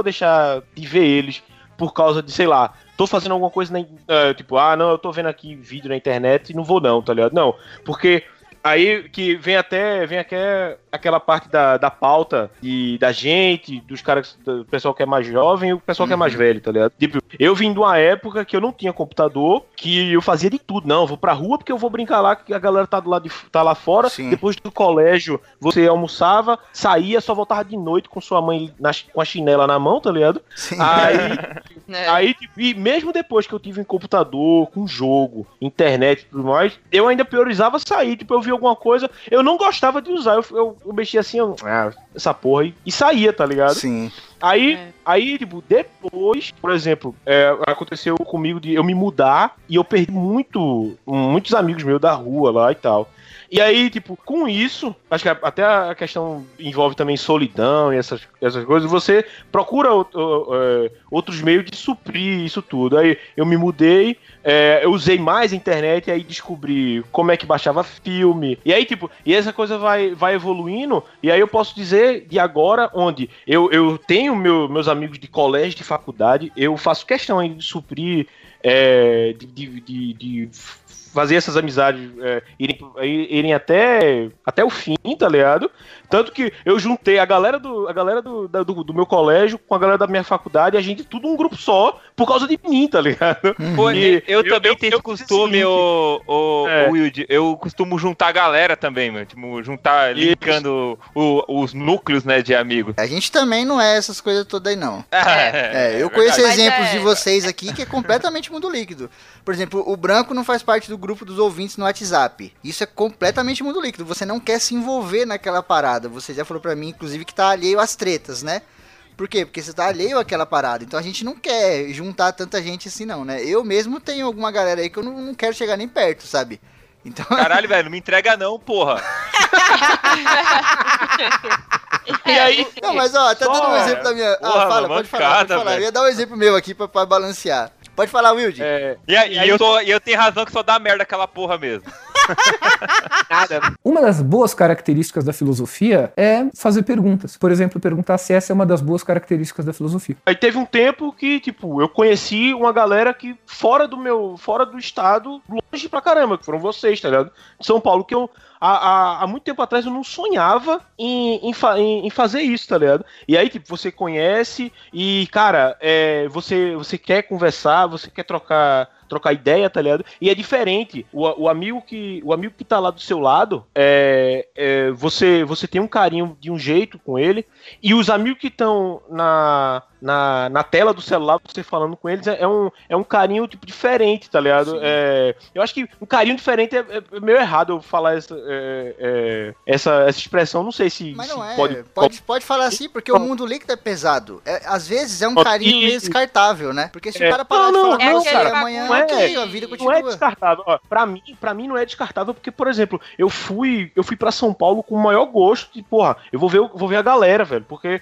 de ver eles por causa de, sei lá... Tô fazendo alguma coisa, tipo... não, eu tô vendo aqui vídeo na internet e não vou não, tá ligado? Não, porque... Aí que vem até aquela parte da pauta da gente, dos caras, do pessoal que é mais jovem e o pessoal que é mais velho, tá ligado? Tipo, eu vim de uma época que eu não tinha computador, que eu fazia de tudo. Não, eu vou pra rua porque eu vou brincar lá, que a galera tá lá fora. Sim. Depois do colégio, você almoçava, saía, só voltava de noite com sua mãe com a chinela na mão, tá ligado? Sim. Aí tipo, e mesmo depois que eu tive um computador, com jogo, internet e tudo mais, eu ainda priorizava sair, tipo, eu via alguma coisa, eu não gostava de usar, eu mexia assim, essa porra aí, e saía, tá ligado? Sim. Aí, tipo, depois, por exemplo, aconteceu comigo de eu me mudar e eu perdi muitos amigos meus da rua lá e tal. E aí, tipo, com isso, acho que até a questão envolve também solidão e essas coisas, você procura outros meios de suprir isso tudo. Aí eu me mudei, eu usei mais a internet e aí descobri como é que baixava filme. E aí, tipo, essa coisa vai evoluindo, e aí eu posso dizer de agora, onde eu tenho meus amigos de colégio, de faculdade, eu faço questão aí de suprir, de fazer essas amizades irem até o fim, tá ligado? Tanto que eu juntei a galera do meu colégio com a galera da minha faculdade, a gente tudo um grupo só, por causa de mim, tá ligado? Pô, eu também tenho esse costume, Wilde, eu costumo juntar a galera também, mano, tipo, linkando os núcleos, né, de amigos. A gente também não é essas coisas todas aí, não. Eu conheço exemplos de vocês aqui que é completamente mundo líquido. Por exemplo, o Branco não faz parte do grupo dos ouvintes no WhatsApp. Isso é completamente mundo líquido. Você não quer se envolver naquela parada. Você já falou pra mim, inclusive, que tá alheio às tretas, né? Por quê? Porque você tá alheio àquela parada. Então a gente não quer juntar tanta gente assim, não, né? Eu mesmo tenho alguma galera aí que eu não quero chegar nem perto, sabe? Então... Caralho, velho, não me entrega não, porra. E aí... Não, mas ó, tá dando um exemplo da minha... Porra, pode falar. Eu ia dar um exemplo meu aqui pra balancear. Pode falar, Wilde. E eu tenho razão que só dá merda aquela porra mesmo. Nada. Uma das boas características da filosofia é fazer perguntas. Por exemplo, perguntar se essa é uma das boas características da filosofia. Aí teve um tempo que, tipo, eu conheci uma galera que fora do estado, longe pra caramba, que foram vocês, tá ligado? De São Paulo, que eu há muito tempo atrás eu não sonhava em fazer isso, tá ligado? E aí, tipo, você conhece e, cara, você quer conversar, você quer trocar ideia, tá ligado? E é diferente. O amigo que tá lá do seu lado, você tem um carinho de um jeito com ele, e os amigos que estão na tela do celular, você falando com eles, é um carinho, tipo, diferente, tá ligado? Eu acho que um carinho diferente é meio errado eu falar essa expressão, não sei se... Mas não se pode falar assim, porque o mundo líquido é pesado. Às vezes é um carinho meio descartável, né? Porque se o cara parar de falar com você amanhã, ok, a vida continua. Não é descartável. Ó, pra mim não é descartável, porque, por exemplo, eu fui pra São Paulo com o maior gosto de, porra, eu vou ver a galera, velho, porque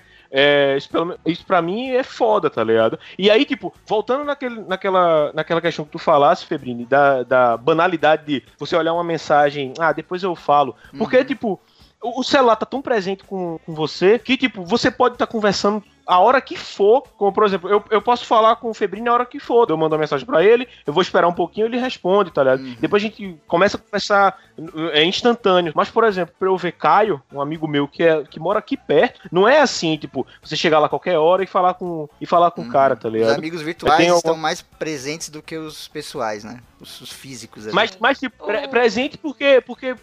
isso pra mim é foda, tá ligado? E aí, tipo, voltando naquela questão que tu falasse, Febrini, da banalidade de você olhar uma mensagem, depois eu falo, porque, tipo, o celular tá tão presente com você que, tipo, você pode estar conversando a hora que for, como por exemplo, eu posso falar com o Febrini a hora que for, eu mando uma mensagem pra ele, eu vou esperar um pouquinho, ele responde, tá ligado? Depois a gente começa a conversar, é instantâneo. Mas, por exemplo, pra eu ver Caio, um amigo meu que mora aqui perto, não é assim, tipo, você chegar lá a qualquer hora e falar com o cara, tá ligado? Os amigos virtuais estão mais presentes do que os pessoais, né? Os físicos. Mas tipo, presente porque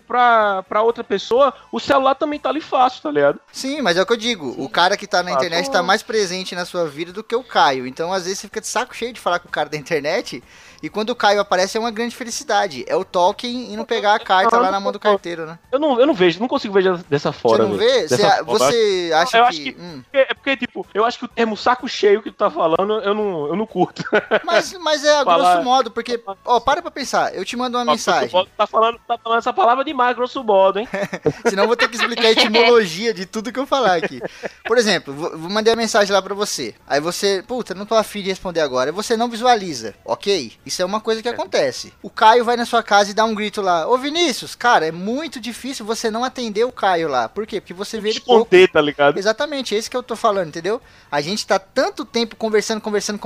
pra outra pessoa, o celular também tá ali fácil, tá ligado? Sim, mas é o que eu digo, o cara que tá na internet tá mais presente na sua vida do que o Caio. Então, às vezes, você fica de saco cheio de falar com o cara da internet. E quando o Caio aparece, é uma grande felicidade. É o Tolkien e não pegar a carta lá na mão do carteiro, né? Eu não vejo, não consigo ver dessa forma. Você não vê? Você acha eu que... acho que é porque, tipo, eu acho que o termo saco cheio que tu tá falando, eu não curto. Mas é a grosso modo, porque... Ó, para pra pensar. Eu te mando uma mensagem. Tá falando essa palavra demais, grosso modo, hein? Senão eu vou ter que explicar a etimologia de tudo que eu falar aqui. Por exemplo, vou mandar uma mensagem lá pra você. Aí você... Puta, não tô afim de responder agora. Aí você não visualiza, ok? Isso é uma coisa que acontece. O Caio vai na sua casa e dá um grito lá. Ô Vinícius, cara, é muito difícil você não atender o Caio lá. Por quê? Porque você vê ele pouco. Tá ligado? Exatamente, é isso que eu tô falando, entendeu? A gente tá tanto tempo conversando,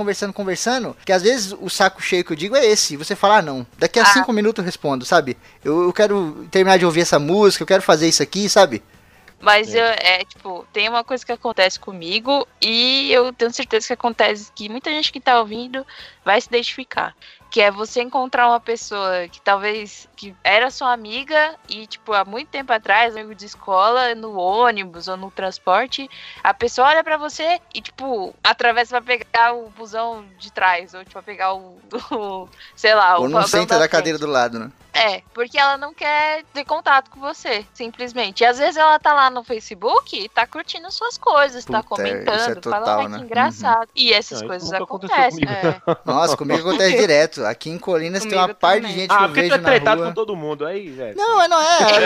que às vezes o saco cheio que eu digo é esse. Você fala, não, daqui a 5 minutos eu respondo, sabe? Eu quero terminar de ouvir essa música, eu quero fazer isso aqui, sabe? Mas tipo, tem uma coisa que acontece comigo e eu tenho certeza que acontece que muita gente que tá ouvindo vai se identificar. Que é você encontrar uma pessoa que talvez que era sua amiga e, tipo, há muito tempo atrás, amigo de escola, no ônibus ou no transporte, a pessoa olha pra você e, tipo, atravessa pra pegar o busão de trás, ou, tipo, pra pegar sei lá, ou não senta da cadeira do lado, né? Porque ela não quer ter contato com você, simplesmente. E às vezes ela tá lá no Facebook e tá curtindo suas coisas, tá comentando, isso é total, falando né? Que engraçado. E essas coisas acontecem. Nossa, comigo acontece direto. Aqui em Colinas tem uma par de gente que eu vejo na rua. Porque tu é tretado com todo mundo aí, velho. Não é.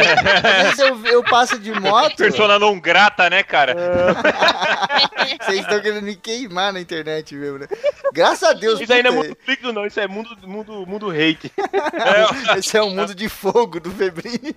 Às vezes eu passo de moto. Persona não grata, né, cara? Vocês estão querendo me queimar na internet mesmo, né? Graças a Deus. Isso aí não é mundo líquido, não. Isso é mundo hate. Esse é o mundo de fogo do Febrini.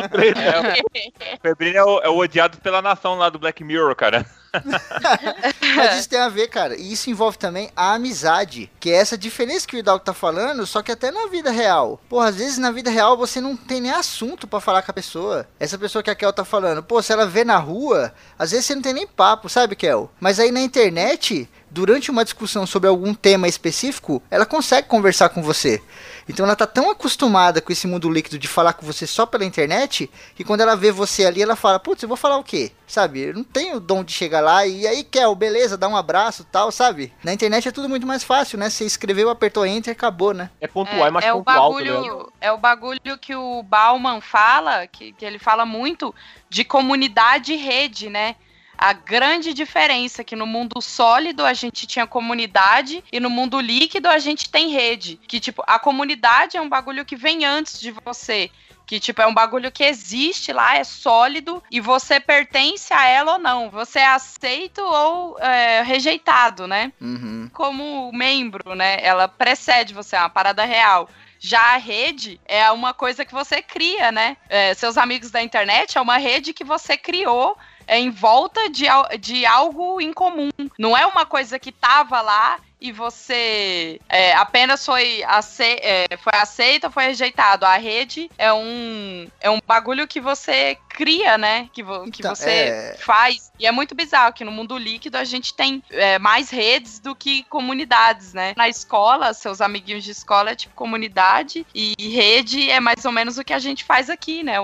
O Febrini é o odiado pela nação lá do Black Mirror, cara. Mas isso tem a ver, cara. E isso envolve também a amizade. Que é essa diferença que o Hidalgo tá falando, só que até na vida real. Porra, às vezes na vida real você não tem nem assunto pra falar com a pessoa. Essa pessoa que a Kel tá falando, pô, se ela vê na rua, às vezes você não tem nem papo, sabe, Kel? Mas aí na internet, durante uma discussão sobre algum tema específico, ela consegue conversar com você. Então ela tá tão acostumada com esse mundo líquido de falar com você só pela internet, que quando ela vê você ali, ela fala, putz, eu vou falar o quê? Sabe? Eu não tenho o dom de chegar lá e aí, Kel, beleza, dá um abraço e tal, sabe? Na internet é tudo muito mais fácil, né? Você escreveu, apertou enter, acabou, né? É pontual, é mais pontual. É o bagulho que o Bauman fala, que ele fala muito, de comunidade e rede, né? A grande diferença é que no mundo sólido a gente tinha comunidade e no mundo líquido a gente tem rede. Que, tipo, a comunidade é um bagulho que vem antes de você. Que, tipo, é um bagulho que existe lá, é sólido, e você pertence a ela ou não. Você é aceito ou rejeitado, né? Uhum. Como membro, né? Ela precede você, é uma parada real. Já a rede é uma coisa que você cria, né? Seus amigos da internet é uma rede que você criou em volta de algo em comum. Não é uma coisa que tava lá e você apenas foi aceita, foi rejeitado. A rede é um bagulho que você cria, né? Que você faz. E é muito bizarro que no mundo líquido a gente tem mais redes do que comunidades, né? Na escola, seus amiguinhos de escola é tipo comunidade e rede é mais ou menos o que a gente faz aqui, né?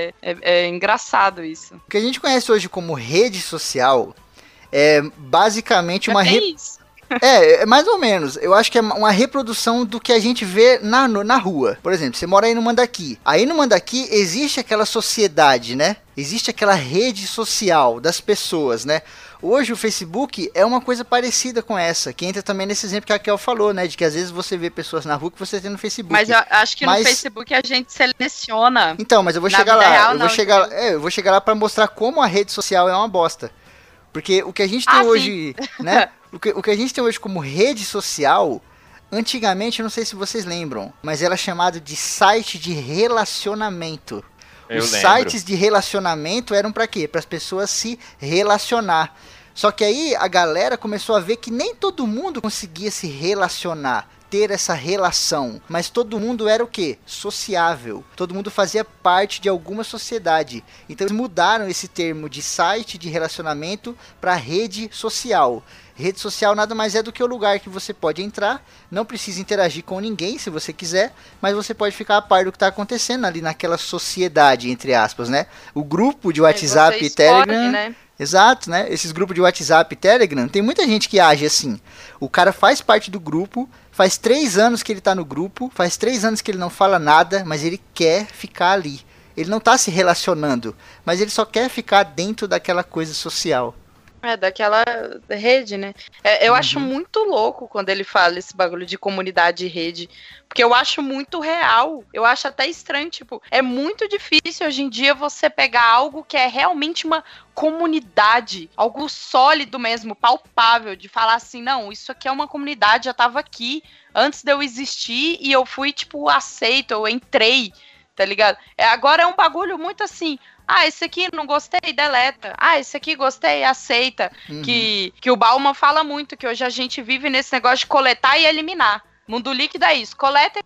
É engraçado isso. O que a gente conhece hoje como rede social é basicamente uma... isso. Mais ou menos. Eu acho que é uma reprodução do que a gente vê na rua. Por exemplo, você mora aí no Mandaki. Aí no Mandaki existe aquela sociedade, né? Existe aquela rede social das pessoas, né? Hoje o Facebook é uma coisa parecida com essa, que entra também nesse exemplo que a Kel falou, né? De que às vezes você vê pessoas na rua que você tem no Facebook. Mas eu acho que no Facebook a gente seleciona. Então, mas eu vou chegar lá. Eu vou chegar lá pra mostrar como a rede social é uma bosta. Porque o que a gente tem hoje, né? O que a gente tem hoje como rede social, antigamente, eu não sei se vocês lembram, mas era chamado de site de relacionamento. Os sites de relacionamento eram pra quê? Para as pessoas se relacionar. Só que aí a galera começou a ver que nem todo mundo conseguia se relacionar, ter essa relação, mas todo mundo era o quê? Sociável. Todo mundo fazia parte de alguma sociedade. Então eles mudaram esse termo de site de relacionamento para rede social. Rede social nada mais é do que o lugar que você pode entrar, não precisa interagir com ninguém se você quiser, mas você pode ficar a par do que está acontecendo ali naquela sociedade, entre aspas, né? O grupo de WhatsApp e Telegram... Né? Exato, né? Esses grupos de WhatsApp e Telegram, tem muita gente que age assim. O cara faz parte do grupo, faz 3 anos que ele tá no grupo, faz 3 anos que ele não fala nada, mas ele quer ficar ali. Ele não tá se relacionando, mas ele só quer ficar dentro daquela coisa social. Daquela rede, né? Eu acho muito louco quando ele fala esse bagulho de comunidade e rede, porque eu acho muito real, eu acho até estranho, tipo, é muito difícil hoje em dia você pegar algo que é realmente uma comunidade, algo sólido mesmo, palpável, de falar assim, não, isso aqui é uma comunidade, já tava aqui antes de eu existir e eu fui, tipo, aceito, eu entrei, tá ligado? Agora é um bagulho muito assim... esse aqui não gostei, deleta. Esse aqui gostei, aceita. Uhum. Que o Bauman fala muito, que hoje a gente vive nesse negócio de coletar e eliminar. Mundo líquido é isso, coleta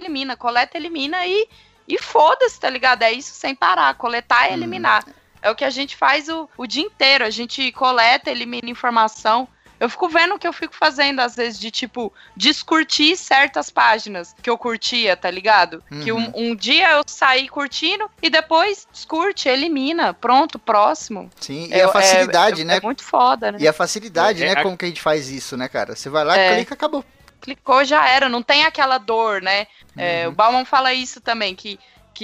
e elimina e foda-se, tá ligado? É isso sem parar, coletar e eliminar. É o que a gente faz o dia inteiro, a gente coleta, elimina informação. Eu fico vendo o que eu fico fazendo, às vezes, de, tipo, descurtir certas páginas que eu curtia, tá ligado? Uhum. Que um dia eu saí curtindo e depois descurte, elimina, pronto, próximo. Sim, e a facilidade, né? É muito foda, né? E a facilidade, né? Como que a gente faz isso, né, cara? Você vai lá, clica, acabou. Clicou, já era, não tem aquela dor, né? O Bauman fala isso também, que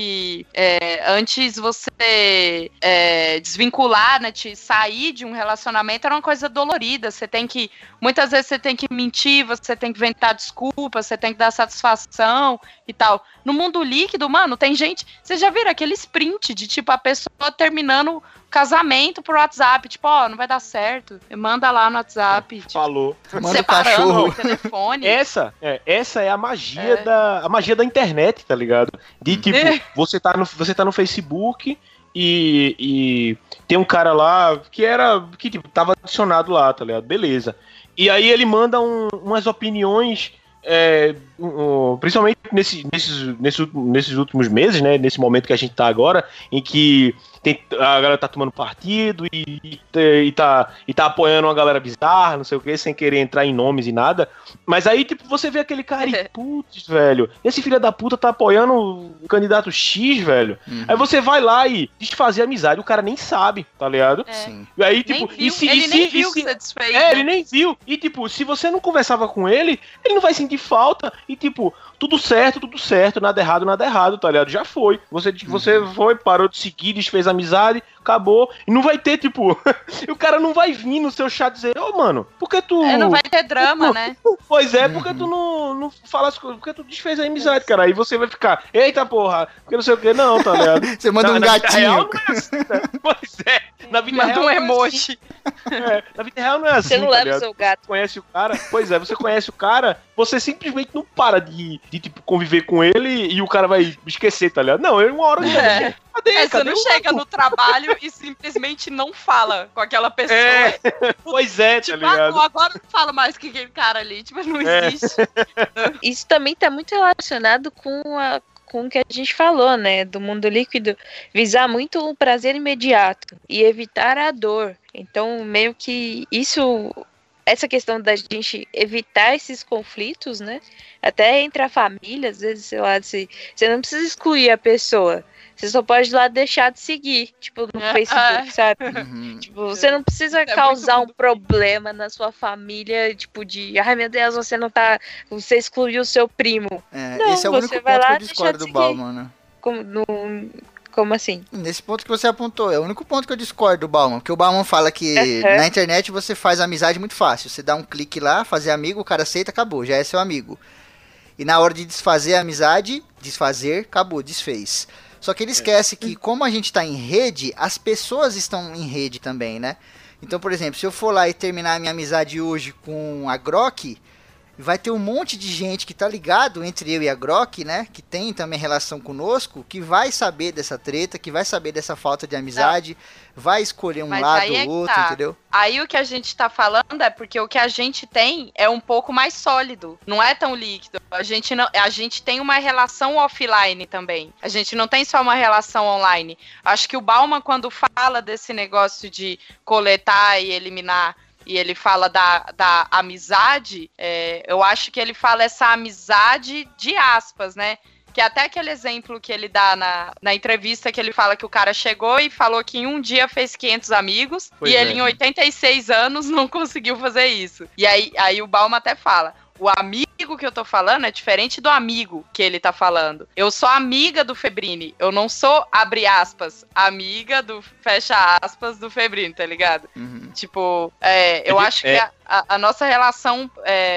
antes você desvincular, né, sair de um relacionamento era uma coisa dolorida, muitas vezes você tem que mentir, você tem que inventar desculpas, você tem que dar satisfação e tal. No mundo líquido, mano, tem gente, vocês já viram aquele sprint de, tipo, a pessoa terminando o casamento por WhatsApp, tipo, não vai dar certo, manda lá no WhatsApp. Tipo, falou. Manda o cachorro. O telefone. Essa é a magia da internet, tá ligado? De, tipo, você tá no Facebook e tem um cara lá que tipo, tava adicionado lá, tá ligado? Beleza. E aí ele manda umas opiniões, principalmente nesses últimos meses, né? Nesse momento que a gente tá agora, em que a galera tá tomando partido e tá apoiando uma galera bizarra, não sei o que, sem querer entrar em nomes e nada. Mas aí, tipo, você vê aquele cara e, putz, velho, esse filho da puta tá apoiando o candidato X, velho. Uhum. Aí você vai lá e desfazer a amizade, o cara nem sabe, tá ligado? Sim. E aí, tipo, ele nem viu que você desfez. Ele nem viu. E, tipo, se você não conversava com ele não vai sentir falta. E, tipo, tudo certo, nada errado, tá ligado? Já foi. Você foi, parou de seguir, desfez a amizade, acabou. E não vai ter, tipo... o cara não vai vir no seu chat dizer, mano, por que tu... não vai ter drama, né? Pois é, porque tu não fala as coisas, porque tu desfez a amizade, cara. Aí você vai ficar, eita porra, porque não sei o que, não, tá ligado? Você manda um gatinho. Real, não é assim, né? Pois é, na vida manda real, um emoji. Na vida real não é assim, Você não tá leva o ligado? seu gato. Você conhece o cara, pois é, você conhece o cara, você simplesmente não para de tipo, conviver com ele e o cara vai esquecer, tá ligado? Não, ele uma hora... Cadê Você não o chega gato? no trabalho e simplesmente não fala com aquela pessoa. Pois é, tá Tipo, ligado? não, agora eu não falo mais com aquele cara ali. Tipo, não existe. Isso também tá muito relacionado com o que a gente falou, né? Do mundo líquido. Visar muito o prazer imediato e evitar a dor. Então, meio que essa questão da gente evitar esses conflitos, né? Até entre a família, às vezes, sei lá, você não precisa excluir a pessoa. Você só pode lá deixar de seguir, tipo, no Facebook, sabe? Tipo, você não precisa causar um problema na sua família, tipo, ai meu Deus, você excluiu o seu primo. Não, esse é o único você vai ponto lá que eu e discordo deixa do de seguir. Bauman, né? Como assim? Nesse ponto que você apontou, é o único ponto que eu discordo do Bauman, porque o Bauman fala que na internet você faz amizade muito fácil, você dá um clique lá, fazer amigo, o cara aceita, acabou, já é seu amigo. E na hora de desfazer a amizade, acabou, desfez. Só que ele esquece que, como a gente tá em rede, as pessoas estão em rede também, né? Então, por exemplo, se eu for lá e terminar a minha amizade hoje com a Grok, vai ter um monte de gente que tá ligado entre eu e a Grok, né? Que tem também relação conosco, que vai saber dessa treta, que vai saber dessa falta de amizade, vai escolher um lado ou outro, entendeu? Aí o que a gente tá falando é porque o que a gente tem é um pouco mais sólido, não é tão líquido. A gente tem uma relação offline também. A gente não tem só uma relação online. Acho que o Bauman, quando fala desse negócio de coletar e eliminar, e ele fala da amizade, eu acho que ele fala essa amizade de aspas, né? Que é até aquele exemplo que ele dá na entrevista, que ele fala que o cara chegou e falou que em um dia fez 500 amigos, ele em 86 anos não conseguiu fazer isso. E aí o Bauman até fala, o amigo que eu tô falando é diferente do amigo que ele tá falando. Eu sou amiga do Febrini, eu não sou, abre aspas, amiga do, fecha aspas, do Febrini, tá ligado? Tipo, eu acho que a nossa relação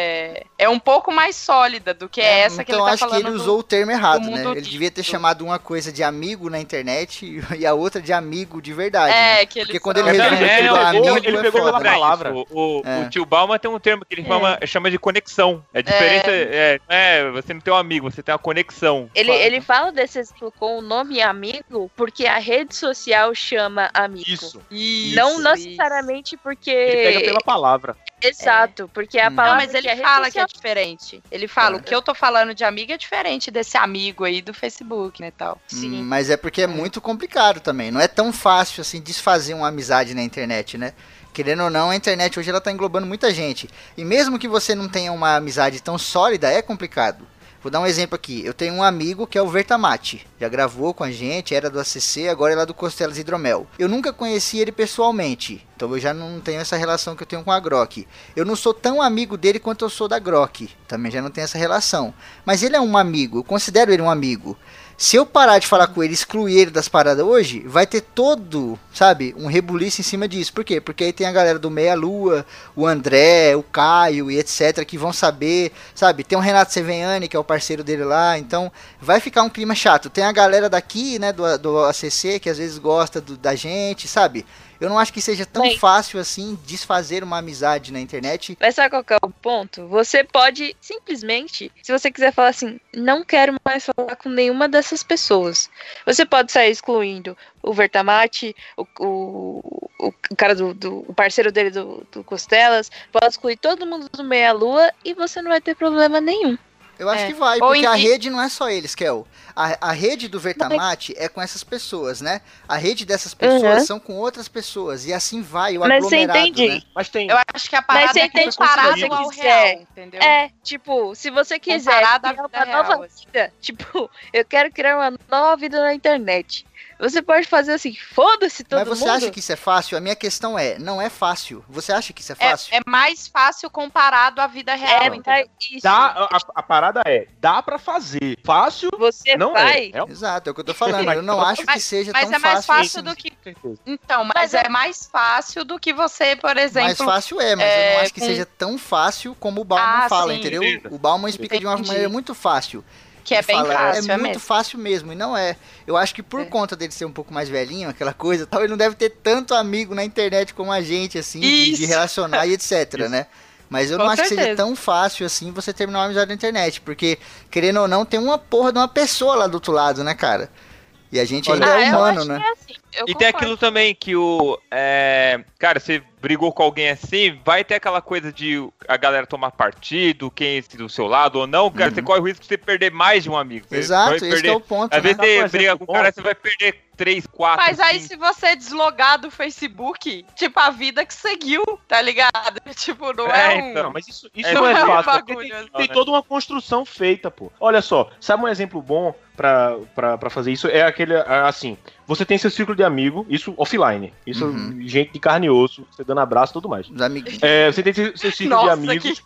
é um pouco mais sólida do que essa que ele tá falando. Então acho que ele usou o termo errado, né? Ele líquido. devia ter chamado uma coisa de amigo na internet e a outra de amigo de verdade. Que ele porque quando ele resume tudo amigo, ele pegou pela foda, né? palavra. O tio Bauman tem um termo que ele chama de conexão. É diferente, você não tem um amigo, você tem uma conexão. Ele fala desse exemplo com o nome amigo porque a rede social chama amigo. Isso. Não necessariamente porque... Ele pega pela palavra. Exato, porque a palavra... Não, mas ele fala que é diferente. Ele fala, o que eu tô falando de amigo é diferente desse amigo aí do Facebook, né, tal. Sim. Mas é porque é muito complicado também. Não é tão fácil, assim, desfazer uma amizade na internet, né? Querendo ou não, a internet hoje ela tá englobando muita gente. E mesmo que você não tenha uma amizade tão sólida, é complicado. Vou dar um exemplo aqui. Eu tenho um amigo que é o Vertamati. Já gravou com a gente, era do ACC, agora ele é do Costelas Hidromel. Eu nunca conheci ele pessoalmente. Então eu já não tenho essa relação que eu tenho com a Grok. Eu não sou tão amigo dele quanto eu sou da Grok. Também já não tenho essa relação. Mas ele é um amigo, eu considero ele um amigo. Se eu parar de falar com ele, excluir ele das paradas hoje, vai ter todo, sabe, um rebuliço em cima disso. Por quê? Porque aí tem a galera do Meia Lua, o André, o Caio e etc, que vão saber, sabe? Tem o Renato Seveniani, que é o parceiro dele lá, então vai ficar um clima chato. Tem a galera daqui, né, do ACC, que às vezes gosta da gente, sabe? Eu não acho que seja tão fácil assim desfazer uma amizade na internet. Mas sabe qual que é o ponto? Você pode simplesmente, se você quiser falar assim, não quero mais falar com nenhuma dessas pessoas. Você pode sair excluindo o Vertamati, o cara o parceiro dele do Costelas, pode excluir todo mundo do Meia Lua e você não vai ter problema nenhum. Eu acho que vai, porque a rede não é só eles, Kel. A rede do Vertamati é com essas pessoas, né? A rede dessas pessoas são com outras pessoas. E assim vai, o aglomerado, né? Mas tem... Eu acho que a parada é comparado ao real, entendeu? Tipo, se você quiser criar uma nova vida, tipo, eu quero criar uma nova vida na internet. Você pode fazer assim, foda-se todo mundo. Mas você acha que isso é fácil? A minha questão é, não é fácil. Você acha que isso é fácil? É mais fácil comparado à vida real, entendeu? A parada dá pra fazer. Fácil, você não vai. Exato, é o que eu tô falando. Eu não acho que seja tão fácil. Mas é mais fácil do que... Então, mas é mais fácil do que você, por exemplo... Mais fácil mas eu não acho que seja tão fácil como o Bauman fala, sim, entendeu? O Bauman explica de uma maneira muito fácil. Que é bem fácil, é é muito mesmo. fácil mesmo, e não é. Eu acho que por conta dele ser um pouco mais velhinho, aquela coisa, tal, ele não deve ter tanto amigo na internet como a gente, assim, de relacionar e etc, né? Mas eu não acho que seja tão fácil assim você terminar uma amizade na internet, porque, querendo ou não, tem uma porra de uma pessoa lá do outro lado, né, cara? E a gente ainda é humano, né? E tem aquilo também que cara, você brigou com alguém assim, vai ter aquela coisa de a galera tomar partido, quem é do seu lado ou não, cara, você corre o risco de você perder mais de um amigo. Exato, esse é o ponto, às vezes você briga com o cara, você vai perder 3, 4, Mas aí 5. se você deslogar do Facebook, tipo, a vida que seguiu, tá ligado? Tipo, não Então, mas isso não é fácil, porque tem toda uma construção feita, pô. Olha só, sabe um exemplo bom pra fazer isso? É aquele, assim, você tem seu círculo de amigo, isso offline, isso gente de carne e osso, você dando abraço e tudo mais. Os amiguinhos. Você tem seu círculo de amigos.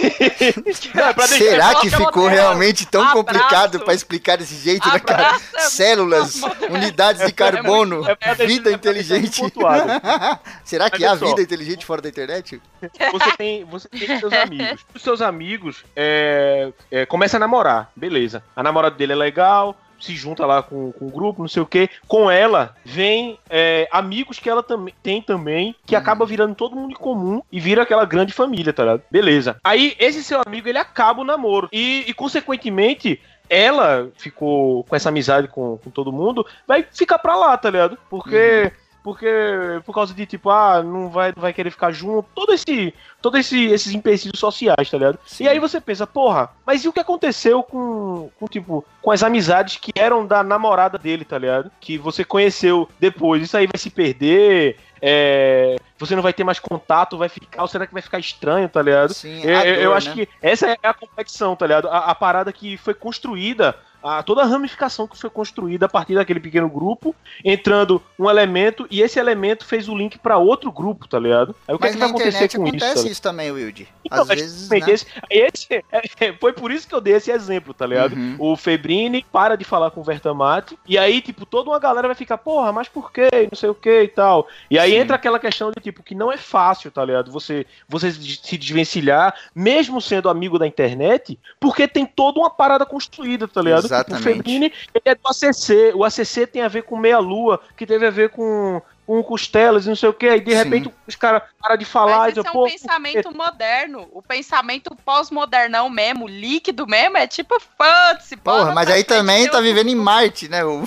Será que ficou realmente tão complicado pra explicar desse jeito, né, cara? Células, unidades de carbono, vida inteligente. Será que há vida inteligente fora da internet? Você tem seus amigos. Os seus amigos começam a namorar, beleza. A namorada dele é legal, se junta lá com o grupo, não sei o que. Com ela, vem amigos que ela tem também, que acaba virando todo mundo em comum e vira aquela grande família, tá ligado? Beleza. Aí, esse seu amigo, ele acaba o namoro. E consequentemente, ela ficou com essa amizade com todo mundo, vai ficar pra lá, tá ligado? Porque por causa de, tipo, não vai querer ficar junto, todos esses empecilhos sociais, tá ligado? Sim. E aí você pensa, porra, mas e o que aconteceu com as amizades que eram da namorada dele, tá ligado? Que você conheceu depois, isso aí vai se perder, você não vai ter mais contato, vai ficar, ou será que vai ficar estranho, tá ligado? Sim, eu acho que essa é a complexão, tá ligado? A parada que foi construída, toda a ramificação que foi construída a partir daquele pequeno grupo, entrando um elemento, e esse elemento fez o link pra outro grupo, tá ligado? Aí o que, que vai acontecer com isso? Acontece isso também, Wilde. Então, às vezes, né? Foi por isso que eu dei esse exemplo, tá ligado? O Febrini para de falar com o Vertamati, e aí, tipo, toda uma galera vai ficar, porra, mas por quê? Não sei o que e tal. E aí entra aquela questão de, tipo, que não é fácil, tá ligado? Você se desvencilhar, mesmo sendo amigo da internet, porque tem toda uma parada construída, tá ligado? Exatamente. O Febrini, ele é do ACC, o ACC tem a ver com Meia Lua, que teve a ver com costelas e não sei o que, aí de repente os caras param de falar. Mas esse é um pensamento moderno, o pensamento pós-modernão mesmo, líquido mesmo, é tipo fantasy. Porra, mas aí também tá vivendo em Marte, né? Não,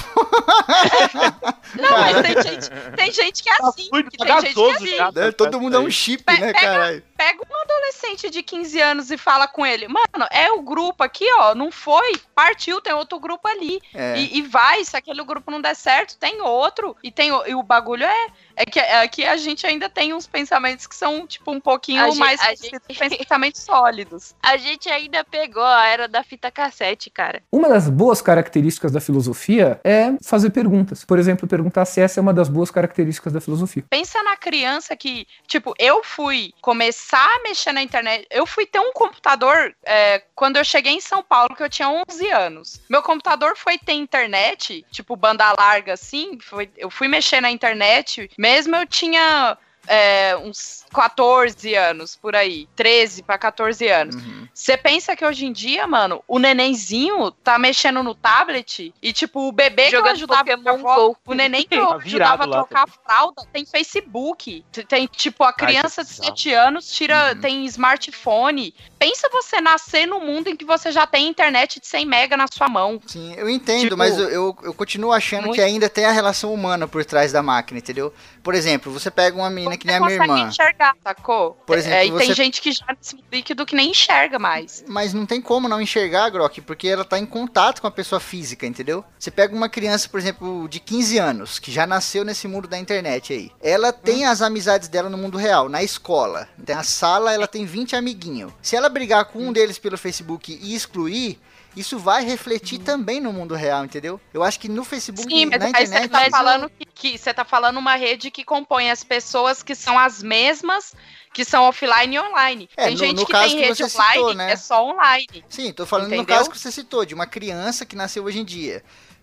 mas tem gente que é assim. Todo mundo é um chip, né, caralho? Pega um adolescente de 15 anos e fala com ele, mano, é o grupo aqui, ó, não foi, partiu, tem outro grupo ali. E vai, se aquele grupo não der certo, tem outro, e o bagulho é que a gente ainda tem uns pensamentos que são, tipo, um pouquinho pensamentos sólidos. A gente ainda pegou a era da fita cassete, cara. Uma das boas características da filosofia é fazer perguntas. Por exemplo, perguntar se essa é uma das boas características da filosofia. Pensa na criança que, tipo, eu fui começar a mexer na internet, eu fui ter um computador quando eu cheguei em São Paulo, que eu tinha 11 anos. Meu computador foi ter internet, tipo, banda larga, assim, eu fui mexer na internet, mesmo eu tinha uns 14 anos, por aí. 13 pra 14 anos. Você pensa que hoje em dia, mano, o nenenzinho tá mexendo no tablet e, tipo, o bebê jogando que eu ajudava Pokémon Go. o neném que eu ajudava a trocar a fralda, tem Facebook. Tem, tipo, a criança de 7 anos tem smartphone. Pensa você nascer num mundo em que você já tem internet de 100 mega na sua mão. Sim, eu entendo, mas eu continuo achando que ainda tem a relação humana por trás da máquina, entendeu? Por exemplo, você pega uma menina que nem a minha irmã. Você enxergar, sacou? Por exemplo, e tem gente que já nesse líquido que nem enxerga mais. Mas não tem como não enxergar, Grok, porque ela tá em contato com a pessoa física, entendeu? Você pega uma criança, por exemplo, de 15 anos, que já nasceu nesse mundo da internet aí. Ela tem as amizades dela no mundo real, na escola. Tem a sala, ela tem 20 amiguinhos. Se ela brigar com um deles pelo Facebook e excluir, isso vai refletir também no mundo real, entendeu? Eu acho que no Facebook, na internet... Você tá falando que você tá falando uma rede que compõe as pessoas que são as mesmas, que são offline e online. Tem gente que tem rede offline, né? É só online. Sim, tô falando no caso que você citou, de uma criança que nasceu hoje em dia.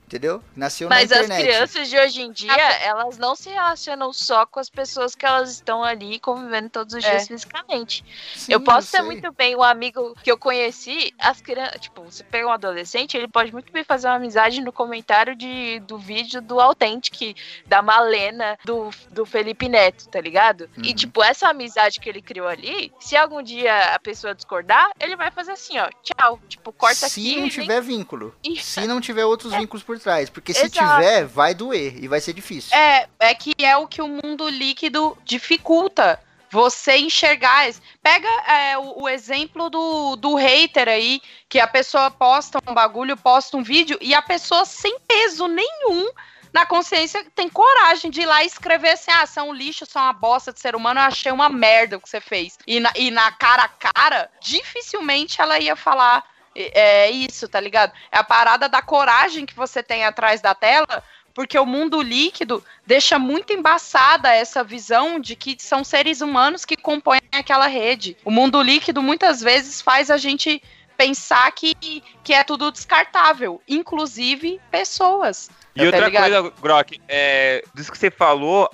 entendeu? Nasceu Mas na as internet. crianças de hoje em dia, elas não se relacionam só com as pessoas que elas estão ali convivendo todos os dias fisicamente. Sim, eu posso ter sei. muito bem um amigo que eu conheci, as crianças, tipo, você pega um adolescente, ele pode muito bem fazer uma amizade no comentário do vídeo do Authentic, da Malena, do Felipe Neto, tá ligado? E, tipo, essa amizade que ele criou ali, se algum dia a pessoa discordar, ele vai fazer assim, ó, tchau, tipo, corta aqui. Se não tiver vínculo. Isso. Se não tiver outros vínculos por trás. Porque se Exato. tiver, vai doer e vai ser difícil. É que é o que o mundo líquido dificulta. Você enxergar. Pega o exemplo do hater aí, que a pessoa posta um bagulho, posta um vídeo, e a pessoa sem peso nenhum na consciência tem coragem de ir lá e escrever assim, você é um lixo, você é uma bosta de ser humano, eu achei uma merda o que você fez. E na cara a cara, dificilmente ela ia falar isso, tá ligado? É a parada da coragem que você tem atrás da tela, porque o mundo líquido deixa muito embaçada essa visão de que são seres humanos que compõem aquela rede. O mundo líquido muitas vezes faz a gente pensar que é tudo descartável, inclusive pessoas. E outra coisa, Grok, disso que você falou,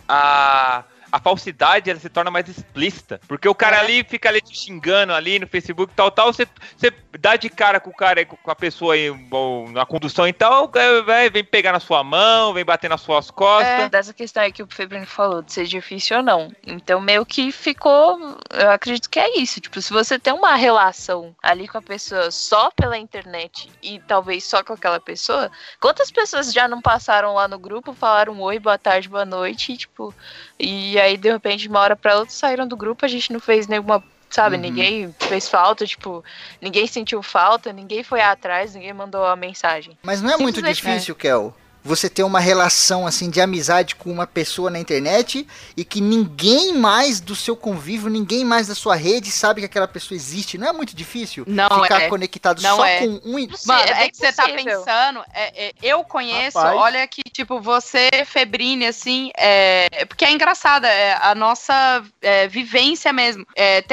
a falsidade ela se torna mais explícita. Porque o cara ali fica ali te xingando ali no Facebook, tal, você dá de cara com o cara, com a pessoa aí na condução e tal, vem pegar na sua mão, vem bater nas suas costas. Dessa questão aí que o Febrino falou, de ser difícil ou não. Então, meio que ficou, eu acredito que é isso. Tipo, se você tem uma relação ali com a pessoa só pela internet e talvez só com aquela pessoa, quantas pessoas já não passaram lá no grupo, falaram oi, boa tarde, boa noite, e tipo... E aí, de repente, de uma hora pra outra, saíram do grupo, a gente não fez nenhuma, sabe, ninguém fez falta, tipo, ninguém sentiu falta, ninguém foi atrás, ninguém mandou a mensagem. Mas não é muito difícil, Kel, você ter uma relação, assim, de amizade com uma pessoa na internet e que ninguém mais do seu convívio, ninguém mais da sua rede sabe que aquela pessoa existe. Não é muito difícil ficar conectado só com um... Mano, que você tá pensando, eu conheço, olha que, tipo, você, Febrine, assim, porque é engraçado, a nossa vivência mesmo.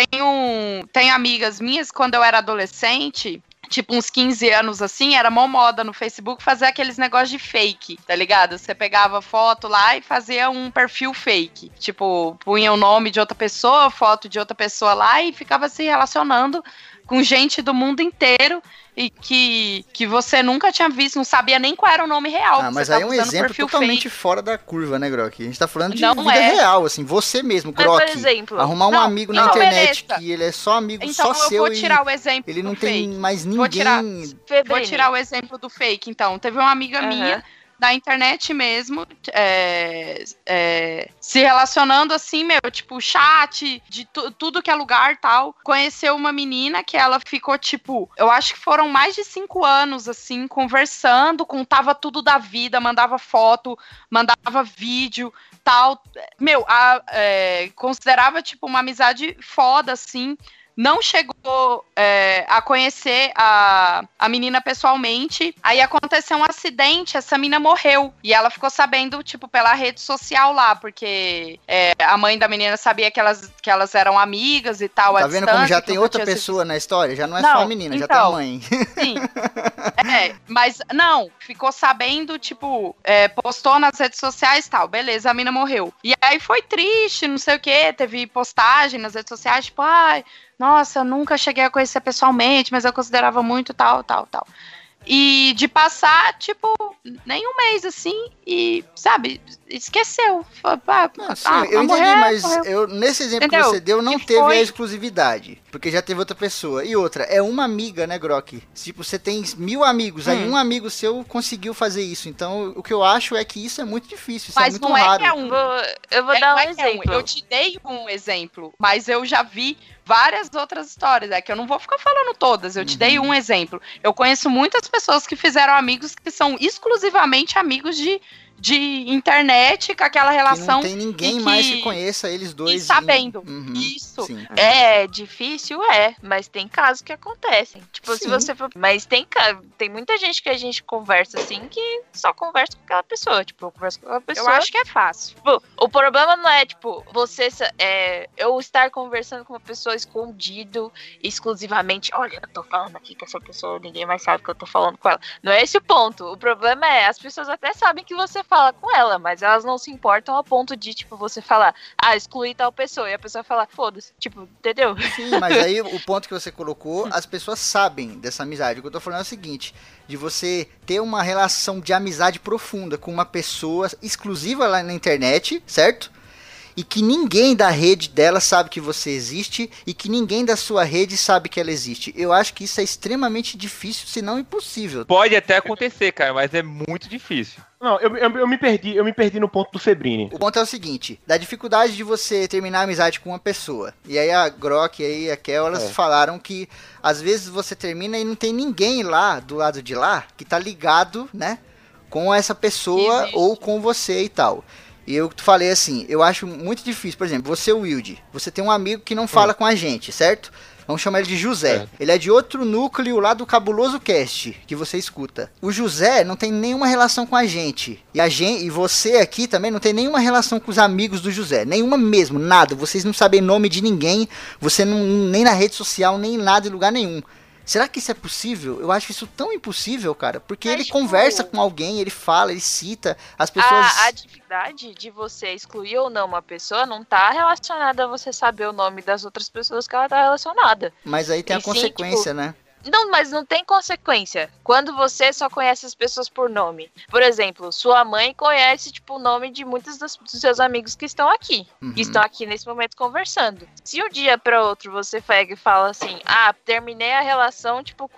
Tem amigas minhas, quando eu era adolescente... Tipo, uns 15 anos assim, era mó moda no Facebook fazer aqueles negócios de fake, tá ligado? Você pegava foto lá e fazia um perfil fake. Tipo, punha o nome de outra pessoa, foto de outra pessoa lá e ficava se relacionando com gente do mundo inteiro e que você nunca tinha visto, não sabia nem qual era o nome real. Mas aí é um exemplo totalmente fora da curva, né, Grok? A gente tá falando de vida real, assim, você mesmo, Grok. Por exemplo, arrumar um amigo na internet que ele é só amigo, então, só seu, vou tirar o exemplo ele não do tem fake. mais ninguém. Vou tirar o exemplo do fake, então. Teve uma amiga minha da internet mesmo, se relacionando assim, tipo, chat, de tudo que é lugar e tal. Conheceu uma menina que ela ficou, tipo, eu acho que foram mais de 5 anos, assim, conversando, contava tudo da vida, mandava foto, mandava vídeo, tal. Considerava, tipo, uma amizade foda, assim. Não chegou a conhecer a menina pessoalmente. Aí aconteceu um acidente, essa menina morreu. E ela ficou sabendo, tipo, pela rede social lá, porque a mãe da menina sabia que elas eram amigas e tal. Tá vendo como já tem outra pessoa na história? Já não é só a menina, então, já tem a mãe. Sim. Mas não, ficou sabendo, tipo, postou nas redes sociais e tal. Beleza, a menina morreu. E aí foi triste, não sei o quê. Teve postagem nas redes sociais, tipo, nossa, eu nunca cheguei a conhecer pessoalmente, mas eu considerava muito tal. E de passar, tipo, nem um mês, assim, e, sabe, esqueceu. Eu entendi, mas nesse exemplo que você deu, não teve a exclusividade, porque já teve outra pessoa. E outra, é uma amiga, né, Grok? Tipo, você tem 1000 amigos, aí um amigo seu conseguiu fazer isso. Então, o que eu acho é que isso é muito difícil, isso mas é muito raro. Eu vou dar um exemplo. Eu te dei um exemplo, mas eu já vi várias outras histórias, que eu não vou ficar falando todas, eu te dei um exemplo. Eu conheço muitas pessoas que fizeram amigos que são exclusivamente amigos de internet, com aquela Que relação. não tem ninguém mais que conheça eles dois. E sabendo. Uhum, Isso. sim. É difícil, mas tem casos que acontecem. Tipo, se Sim. você for. Mas tem muita gente que a gente conversa assim que só conversa com aquela pessoa. Tipo, eu converso com aquela pessoa. Eu acho que é fácil. Tipo, o problema não é, tipo, eu estar conversando com uma pessoa escondido, exclusivamente. Olha, eu tô falando aqui com essa pessoa, ninguém mais sabe que eu tô falando com ela. Não é esse o ponto. O problema é, as pessoas até sabem que você fala com ela, mas elas não se importam ao ponto de, tipo, você falar, excluir tal pessoa. E a pessoa falar, foda-se. Tipo, entendeu? Sim, mas aí o ponto que você colocou, as pessoas sabem dessa amizade. O que eu tô falando é o seguinte, de você ter uma relação de amizade profunda com uma pessoa exclusiva lá na internet, certo? E que ninguém da rede dela sabe que você existe e que ninguém da sua rede sabe que ela existe. Eu acho que isso é extremamente difícil, se não impossível. Pode até acontecer, cara, mas é muito difícil. Não, eu me perdi no ponto do Febrini. O ponto é o seguinte, da dificuldade de você terminar a amizade com uma pessoa. E aí a Grok e a Kel, elas falaram que às vezes você termina e não tem ninguém lá, do lado de lá, que tá ligado, né, com essa pessoa ou com você e tal. E eu falei assim, eu acho muito difícil, por exemplo, você, Wilde, você tem um amigo que não fala com a gente, certo? Vamos chamar ele de José. Ele é de outro núcleo lá do Cabuloso Cast, que você escuta. O José não tem nenhuma relação com a gente. E você aqui também não tem nenhuma relação com os amigos do José. Nenhuma mesmo, nada. Vocês não sabem nome de ninguém, você não, nem na rede social, nem nada em lugar nenhum. Será que isso é possível? Eu acho isso tão impossível, cara. Porque ele conversa com alguém, ele fala, ele cita, as pessoas... A dificuldade de você excluir ou não uma pessoa não tá relacionada a você saber o nome das outras pessoas que ela tá relacionada. Mas aí tem a consequência, né? Não, mas não tem consequência. Quando você só conhece as pessoas por nome. Por exemplo, sua mãe conhece, tipo, o nome de muitos dos seus amigos que estão aqui. Que estão aqui nesse momento conversando. Se um dia pra outro você pega e fala assim, terminei a relação, tipo,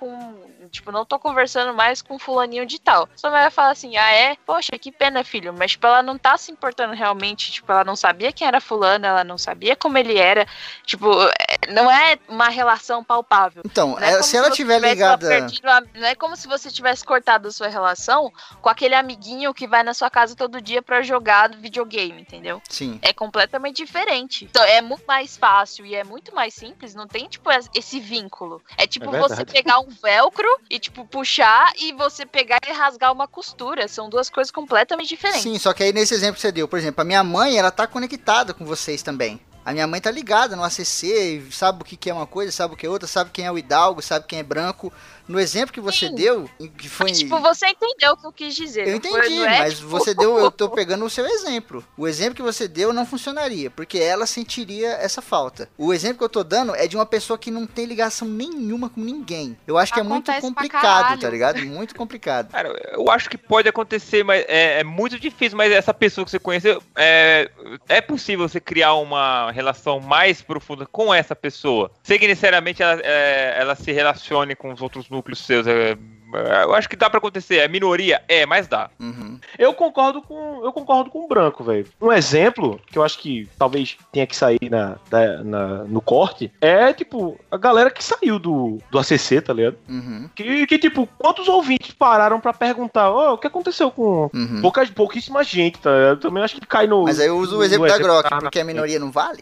não tô conversando mais com fulaninho de tal. Sua mãe vai falar assim, poxa, que pena, filho. Mas, tipo, ela não tá se importando realmente. Tipo, ela não sabia quem era fulano, ela não sabia como ele era. Tipo, não é uma relação palpável. Então, se ela tiver ligada... Não é como se você tivesse cortado a sua relação com aquele amiguinho que vai na sua casa todo dia pra jogar videogame, entendeu? Sim. É completamente diferente. Então, é muito mais fácil e é muito mais simples, não tem, tipo, esse vínculo. É tipo você pegar um velcro e, tipo, puxar e você pegar e rasgar uma costura. São duas coisas completamente diferentes. Sim, só que aí nesse exemplo que você deu, por exemplo, a minha mãe, ela tá conectada com vocês também. A minha mãe tá ligada no ACC, sabe o que é uma coisa, sabe o que é outra, sabe quem é o Hidalgo, sabe quem é branco. No exemplo que você deu, que foi... Mas, tipo, você entendeu o que eu quis dizer. Eu entendi, mas você deu, eu tô pegando o seu exemplo. O exemplo que você deu não funcionaria, porque ela sentiria essa falta. O exemplo que eu tô dando é de uma pessoa que não tem ligação nenhuma com ninguém. Eu acho que é muito complicado, tá ligado? Muito complicado. Cara, eu acho que pode acontecer, mas é muito difícil, mas essa pessoa que você conheceu, é possível você criar uma relação mais profunda com essa pessoa, sem que necessariamente ela se relacione com os outros núcleos seus. Eu acho que dá pra acontecer. É minoria? Mas dá. Uhum. Eu concordo com o Branco, velho. Um exemplo que eu acho que talvez tenha que sair no corte é, tipo, a galera que saiu do ACC, tá ligado? Uhum. Que, tipo, quantos ouvintes pararam pra perguntar o que aconteceu com pouquíssima gente, tá ligado? Eu também acho que cai no... Mas aí eu uso o exemplo da Grok, porque a minoria não vale?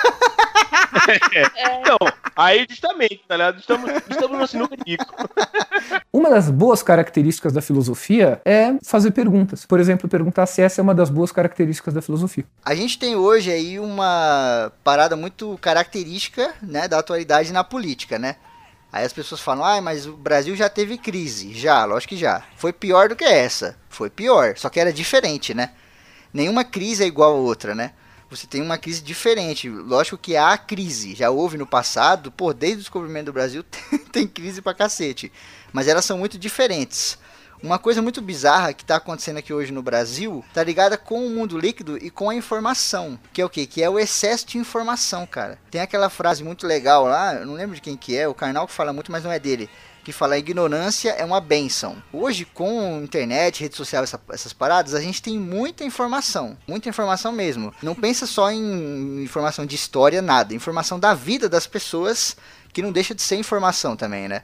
Então, aí justamente, tá ligado? Estamos no sinuca de bico. Uma das boas características da filosofia é fazer perguntas. Por exemplo, perguntar se essa é uma das boas características da filosofia. A gente tem hoje aí uma parada muito característica, né, da atualidade na política, né? Aí as pessoas falam, mas o Brasil já teve crise. Já, lógico que já. Foi pior do que essa. Foi pior, só que era diferente, né? Nenhuma crise é igual a outra, né? Você tem uma crise diferente. Lógico que há crise. Já houve no passado, desde o descobrimento do Brasil tem crise pra cacete. Mas elas são muito diferentes. Uma coisa muito bizarra que tá acontecendo aqui hoje no Brasil tá ligada com o mundo líquido e com a informação. Que é o quê? Que é o excesso de informação, cara. Tem aquela frase muito legal lá, eu não lembro de quem que é, o Karnal que fala muito, mas não é dele. Que fala, a ignorância é uma bênção. Hoje, com internet, rede social, essas paradas, a gente tem muita informação mesmo. Não pensa só em informação de história, nada. Informação da vida das pessoas, que não deixa de ser informação também, né?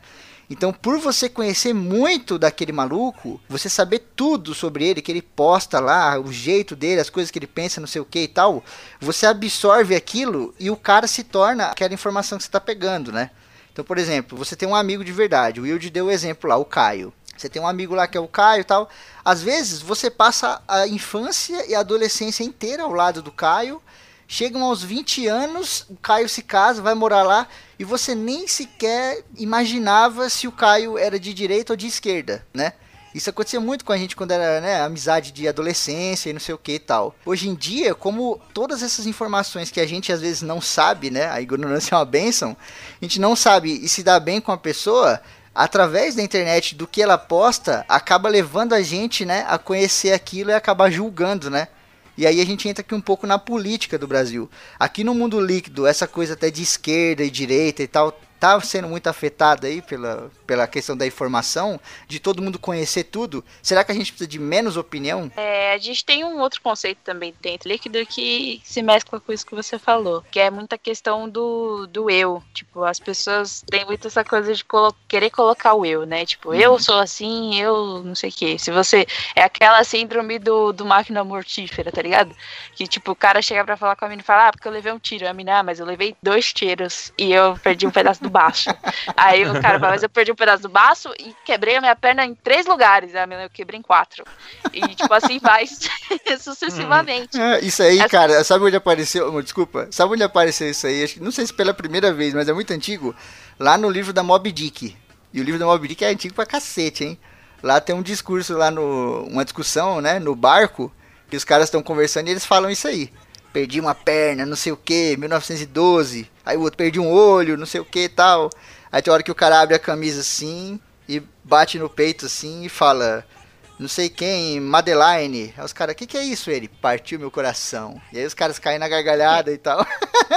Então, por você conhecer muito daquele maluco, você saber tudo sobre ele, que ele posta lá, o jeito dele, as coisas que ele pensa, não sei o que e tal, você absorve aquilo e o cara se torna aquela informação que você tá pegando, né? Então, por exemplo, você tem um amigo de verdade, o Wilde deu o exemplo lá, o Caio. Você tem um amigo lá que é o Caio e tal. Às vezes, você passa a infância e a adolescência inteira ao lado do Caio. Chegam aos 20 anos, o Caio se casa, vai morar lá, e você nem sequer imaginava se o Caio era de direita ou de esquerda, né? Isso acontecia muito com a gente quando era, né, amizade de adolescência e não sei o que e tal. Hoje em dia, como todas essas informações que a gente às vezes não sabe, né, a ignorância é uma bênção, a gente não sabe e se dá bem com a pessoa, através da internet, do que ela posta, acaba levando a gente, né, a conhecer aquilo e acabar julgando, né? E aí a gente entra aqui um pouco na política do Brasil. Aqui no mundo líquido, essa coisa até de esquerda e direita e tal, tá sendo muito afetada aí pela questão da informação, de todo mundo conhecer tudo. Será que a gente precisa de menos opinião? A gente tem um outro conceito também dentro líquido que se mescla com isso que você falou, que é muita questão do eu. Tipo, as pessoas têm muito essa coisa de querer colocar o eu, né? Tipo, eu sou assim, eu não sei o quê. Se você... É aquela síndrome do máquina mortífera, tá ligado? Que, tipo, o cara chega pra falar com a mina e fala, porque eu levei um tiro. A mina, mas eu levei 2 tiros e eu perdi um pedaço do baço. Aí o cara fala, mas eu perdi um pedaço do baço e quebrei a minha perna em 3 lugares. A minha eu quebrei em 4. E, tipo, assim vai sucessivamente. Isso aí, cara, sabe onde apareceu? Desculpa, sabe onde apareceu isso aí? Acho que, não sei se pela primeira vez, mas é muito antigo. Lá no livro da Moby Dick. E o livro da Moby Dick é antigo pra cacete, hein? Lá tem um discurso lá uma discussão, né, no barco, que os caras estão conversando e eles falam isso aí. Perdi uma perna, não sei o que, 1912. Aí o outro perdi um olho, não sei o que e tal. Aí tem hora que o cara abre a camisa assim e bate no peito assim e fala, não sei quem, Madeline. Aí os caras, o que é isso? Ele, partiu meu coração. E aí os caras caem na gargalhada e tal.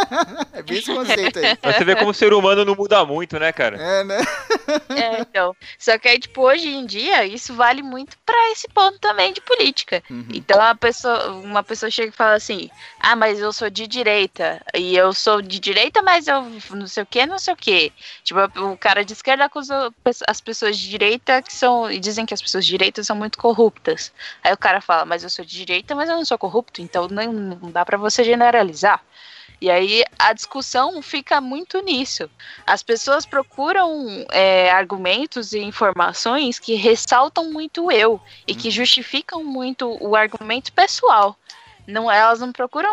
É bem esse conceito aí. Mas você vê como o ser humano não muda muito, né, cara? É, né? Então. Só que aí, tipo, hoje em dia, isso vale muito pra esse ponto também de política. Então, uma pessoa chega e fala assim, mas eu sou de direita. E eu sou de direita, mas eu não sei o que, não sei o que. Tipo, o cara de esquerda acusa as pessoas de direita e dizem que as pessoas de direita são muito corruptas. Aí o cara fala, mas eu sou de direita, mas eu não sou corrupto, então não dá pra você generalizar. E aí a discussão fica muito nisso. As pessoas procuram argumentos e informações que ressaltam muito o eu e que justificam muito o argumento pessoal. Elas não procuram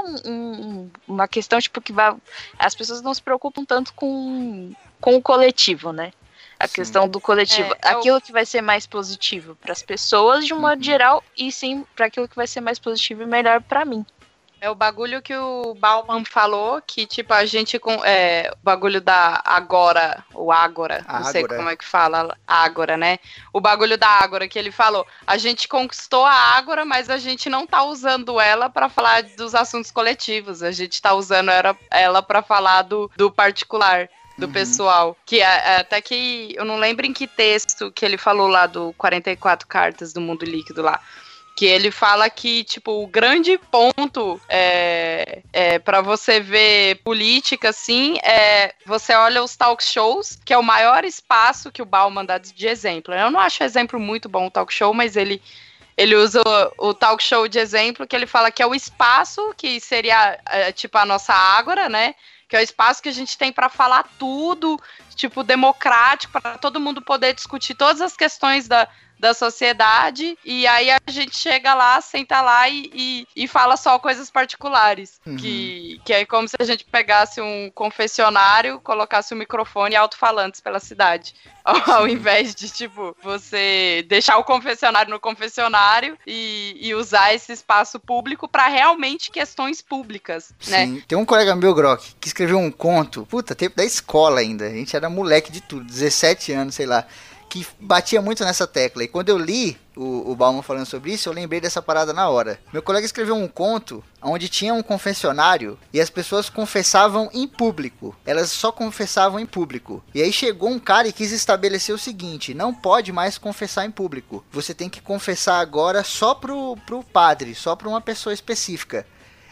uma questão tipo que vai. As pessoas não se preocupam tanto com o coletivo, né? A questão do coletivo, aquilo que vai ser mais positivo para as pessoas de um modo geral e sim para aquilo que vai ser mais positivo e melhor para mim. É o bagulho que o Bauman falou, que tipo, a gente o bagulho da Agora, ou Ágora, não sei como é que fala, Ágora, né? O bagulho da Ágora que ele falou, a gente conquistou a Ágora, mas a gente não tá usando ela pra falar dos assuntos coletivos, a gente tá usando ela pra falar do particular. Do pessoal, que até que eu não lembro em que texto que ele falou lá do 44 cartas do mundo líquido lá, que ele fala que, tipo, o grande ponto pra você ver política, assim, você olha os talk shows, que é o maior espaço que o Bauman dá de exemplo. Eu não acho exemplo muito bom o talk show, mas ele usa o talk show de exemplo, que ele fala que é o espaço, que seria, tipo, a nossa ágora, né? Que é o espaço que a gente tem para falar tudo, tipo, democrático, para todo mundo poder discutir todas as questões da sociedade, e aí a gente chega lá, senta lá e fala só coisas particulares, que é como se a gente pegasse um confessionário, colocasse um microfone e alto-falantes pela cidade, ao invés de, tipo, você deixar o confessionário no confessionário e usar esse espaço público para realmente questões públicas, né? Sim. Tem um colega meu, Grok, que escreveu um conto, tempo da escola ainda, a gente era moleque de tudo, 17 anos, sei lá, que batia muito nessa tecla. E quando eu li o Bauman falando sobre isso, eu lembrei dessa parada na hora. Meu colega escreveu um conto onde tinha um confessionário e as pessoas confessavam em público. Elas só confessavam em público. E aí chegou um cara e quis estabelecer o seguinte: não pode mais confessar em público. Você tem que confessar agora só pro padre, só pra uma pessoa específica.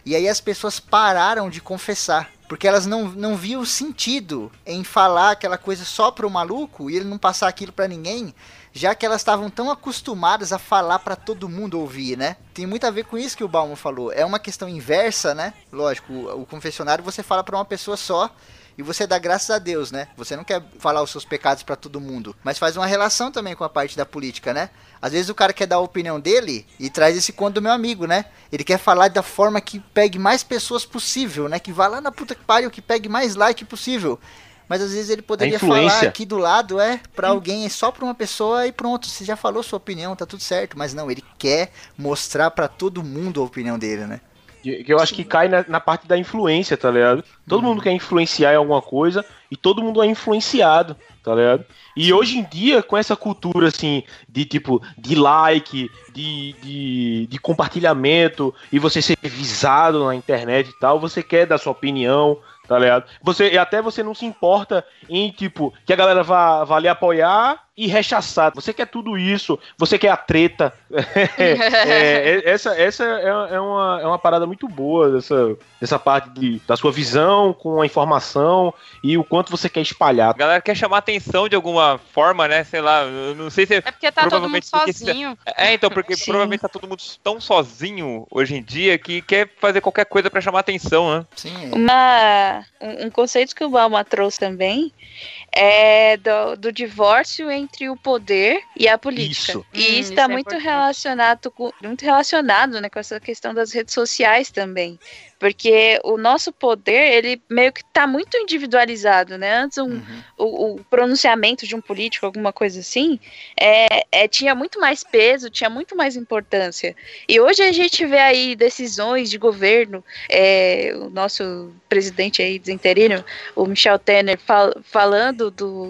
E aí as pessoas pararam de confessar. Porque elas não viam sentido em falar aquela coisa só pro maluco e ele não passar aquilo pra ninguém, já que elas estavam tão acostumadas a falar pra todo mundo ouvir, né? Tem muito a ver com isso que o Bauman falou. É uma questão inversa, né? Lógico, o confessionário você fala pra uma pessoa só e você dá graças a Deus, né? Você não quer falar os seus pecados pra todo mundo, mas faz uma relação também com a parte da política, né? Às vezes o cara quer dar a opinião dele e traz esse conto do meu amigo, né? Ele quer falar da forma que pegue mais pessoas possível, né? Que vá lá na puta que pariu, que pegue mais like possível. Mas às vezes ele poderia falar aqui do lado, pra alguém, só pra uma pessoa e pronto, você já falou sua opinião, tá tudo certo. Mas não, ele quer mostrar pra todo mundo a opinião dele, né? Que eu acho que cai na parte da influência, tá ligado? Todo mundo quer influenciar em alguma coisa e todo mundo é influenciado, tá ligado? E hoje em dia, com essa cultura, assim, de tipo, de like, de compartilhamento, e você ser visado na internet e tal, você quer dar sua opinião, tá ligado? Você não se importa em, tipo, que a galera vá lhe apoiar e rechaçar. Você quer tudo isso, você quer a treta. Essa é uma parada muito boa, dessa parte da sua visão com a informação e o quanto você quer espalhar. A galera quer chamar atenção de alguma forma, né? Sei lá, eu não sei se... É porque tá todo mundo sozinho. Então, porque provavelmente tá todo mundo tão sozinho hoje em dia que quer fazer qualquer coisa pra chamar atenção, né? Sim. Um conceito que o Bauman trouxe também é do divórcio entre o poder e a política. Isso. E isso está muito relacionado né, com essa questão das redes sociais também. Porque o nosso poder, ele meio que está muito individualizado, né? Antes o pronunciamento de um político, alguma coisa assim, tinha muito mais peso, tinha muito mais importância. E hoje a gente vê aí decisões de governo, o nosso presidente aí desinterino, o Michel Temer, falando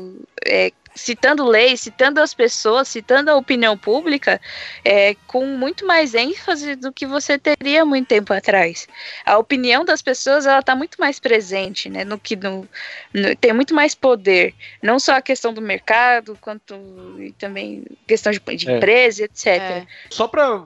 citando leis, citando as pessoas, citando a opinião pública, com muito mais ênfase do que você teria muito tempo atrás. A opinião das pessoas, ela está muito mais presente, né, tem muito mais poder, não só a questão do mercado, quanto também questão de empresa, etc. Só para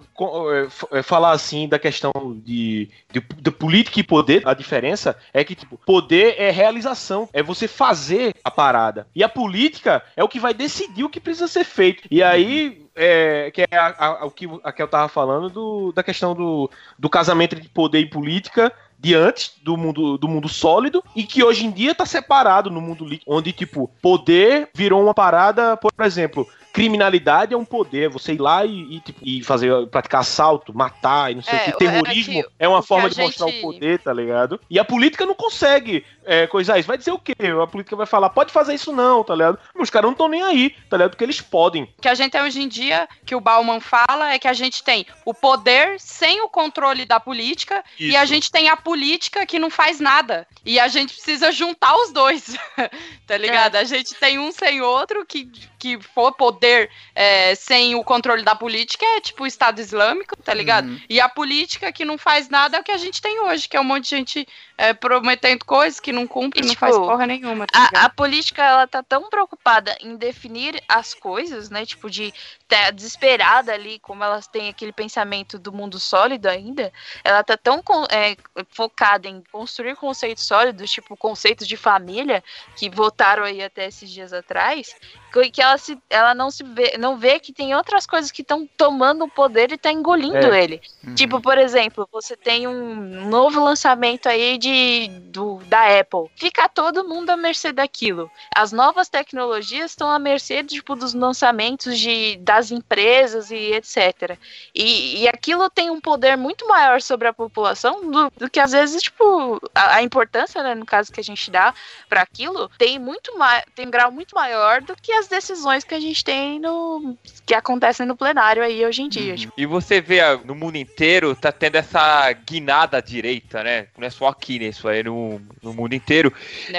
falar assim da questão de política e poder, a diferença é que, tipo, poder é realização, é você fazer a parada, e a política é o que vai decidir o que precisa ser feito. E aí, que é o que eu tava falando da questão do casamento de poder e política de antes, do mundo sólido, e que hoje em dia tá separado no mundo líquido, onde, tipo, poder virou uma parada, por exemplo, criminalidade é um poder, você ir lá e praticar assalto, matar, e não sei o que. Terrorismo é uma forma de mostrar o poder, tá ligado? E a política não consegue coisar isso. Vai dizer o quê? A política vai falar, pode fazer isso não, tá ligado? Os caras não estão nem aí, tá ligado? Porque eles podem. O que a gente tem hoje em dia, que o Bauman fala, é que a gente tem o poder sem o controle da política, isso. E a gente tem a política que não faz nada. E a gente precisa juntar os dois, tá ligado? A gente tem um sem outro, que for poder sem o controle da política é tipo o Estado Islâmico, tá ligado? E a política que não faz nada é o que a gente tem hoje, que é um monte de gente prometendo coisas que não cumpre, não faz porra nenhuma. Tá a política, ela tá tão preocupada em definir as coisas, né? Tipo, de tá desesperada ali, como elas têm aquele pensamento do mundo sólido ainda, ela tá tão focada em construir conceitos sólidos, tipo conceitos de família, que votaram aí até esses dias atrás, que ela não vê que tem outras coisas que estão tomando o poder e tá engolindo ele. Tipo, por exemplo, você tem um novo lançamento aí da Apple. Fica todo mundo à mercê daquilo. As novas tecnologias estão à mercê, tipo, dos lançamentos das empresas e etc. E aquilo tem um poder muito maior sobre a população do que, às vezes, tipo, a importância, né, no caso que a gente dá para aquilo, tem um grau muito maior do que as decisões que a gente tem que acontecem no plenário aí hoje em dia. Tipo. E você vê no mundo inteiro, tá tendo essa guinada à direita, né? Não é só aqui, né? Isso aí no mundo inteiro.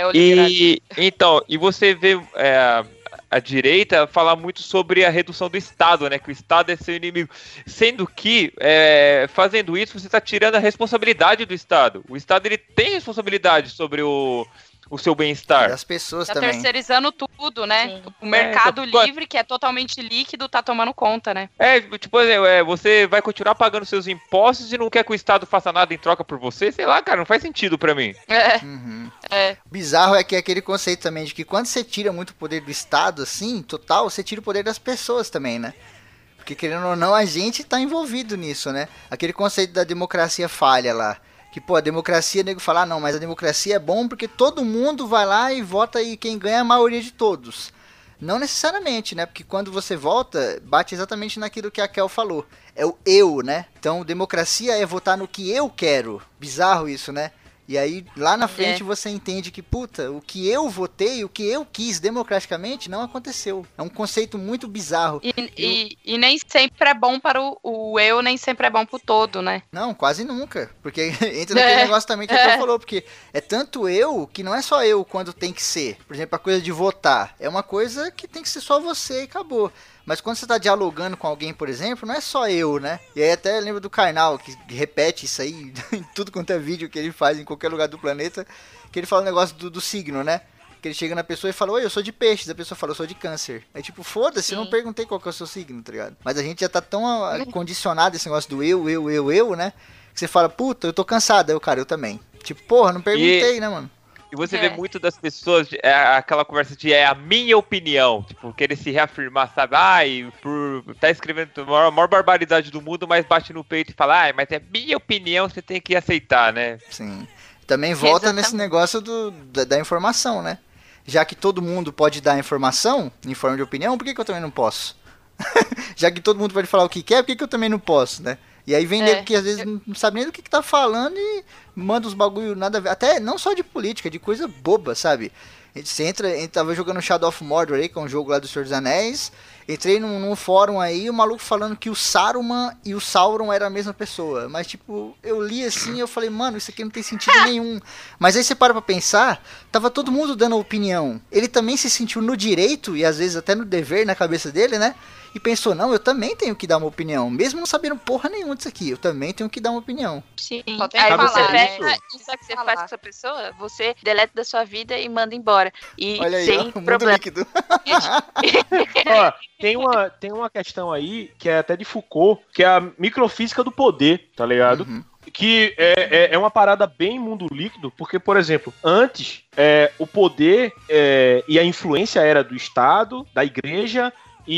E você vê a direita falar muito sobre a redução do Estado, né? Que o Estado é seu inimigo. Sendo que, fazendo isso, você está tirando a responsabilidade do Estado. O Estado, ele tem responsabilidade sobre o o seu bem-estar? E as pessoas Tá também. terceirizando tudo, né? Sim. O mercado então, livre, que é totalmente líquido, tá tomando conta, né? Tipo, você vai continuar pagando seus impostos e não quer que o Estado faça nada em troca por você? Sei lá, cara, não faz sentido pra mim. Uhum. É. Bizarro é que é aquele conceito também de que quando você tira muito poder do Estado, assim, total, você tira o poder das pessoas também, né? Porque querendo ou não, a gente tá envolvido nisso, né? Aquele conceito da democracia falha lá. Que, pô, a democracia, o nego fala, não, mas a democracia é bom porque todo mundo vai lá e vota e quem ganha é a maioria de todos. Não necessariamente, né? Porque quando você vota, bate exatamente naquilo que a Kel falou. É o eu, né? Então, democracia é votar no que eu quero. Bizarro isso, né? E aí, lá na frente, você entende que, puta, o que eu votei, o que eu quis democraticamente, não aconteceu. É um conceito muito bizarro. E nem sempre é bom para o eu, nem sempre é bom pro todo, né? Não, quase nunca. Porque entra naquele negócio também que a Kel falou, porque é tanto eu que não é só eu quando tem que ser. Por exemplo, a coisa de votar. É uma coisa que tem que ser só você e acabou. Mas quando você tá dialogando com alguém, por exemplo, não é só eu, né? E aí até lembro do Karnal, que repete isso aí em tudo quanto é vídeo que ele faz em qualquer lugar do planeta, que ele fala o negócio do signo, né? Que ele chega na pessoa e fala, oi, eu sou de peixes. A pessoa fala, eu sou de câncer. Aí tipo, foda-se, eu não perguntei qual que é o seu signo, tá ligado? Mas a gente já tá tão condicionado esse negócio do eu, né? Que você fala, puta, eu tô cansado. Aí o cara, eu também. Tipo, porra, não perguntei, né, mano? E você vê muito das pessoas, aquela conversa de a minha opinião, tipo, querer se reafirmar, sabe? Tá escrevendo a maior barbaridade do mundo, mas bate no peito e fala, mas é minha opinião, você tem que aceitar, né? Sim. Também volta nesse negócio da informação, né? Já que todo mundo pode dar informação em forma de opinião, por que eu também não posso? Já que todo mundo pode falar o que quer, por que eu também não posso, né? E aí vem nego que às vezes não sabe nem do que tá falando e manda uns bagulho nada a ver. Até não só de política, de coisa boba, sabe? Você entra, a gente tava jogando Shadow of Mordor aí, que é um jogo lá do Senhor dos Anéis. Entrei num fórum aí, o maluco falando que o Saruman e o Sauron eram a mesma pessoa. Mas tipo, eu li assim e eu falei, mano, isso aqui não tem sentido nenhum. Mas aí você para pra pensar, tava todo mundo dando opinião. Ele também se sentiu no direito, e às vezes até no dever na cabeça dele, né? E pensou, não, eu também tenho que dar uma opinião. Mesmo não sabendo porra nenhuma disso aqui, eu também tenho que dar uma opinião. Sim. Só tem Aí que você falar, pega, né? e sabe o que você faz com essa pessoa? Você deleta da sua vida e manda embora. E Olha aí, sem ó, o mundo problema. líquido. Ó, tem uma questão aí, que é até de Foucault, que é a microfísica do poder, tá ligado? Uhum. Que é uma parada bem mundo líquido, porque, por exemplo, antes o poder e a influência era do Estado, da igreja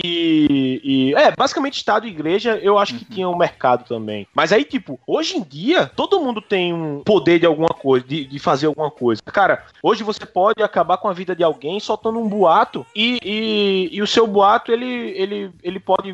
basicamente Estado e igreja, eu acho que tinha um mercado também. Mas aí, tipo, hoje em dia, todo mundo tem um poder de alguma coisa, de fazer alguma coisa. Cara, hoje você pode acabar com a vida de alguém soltando um boato e o seu boato, ele pode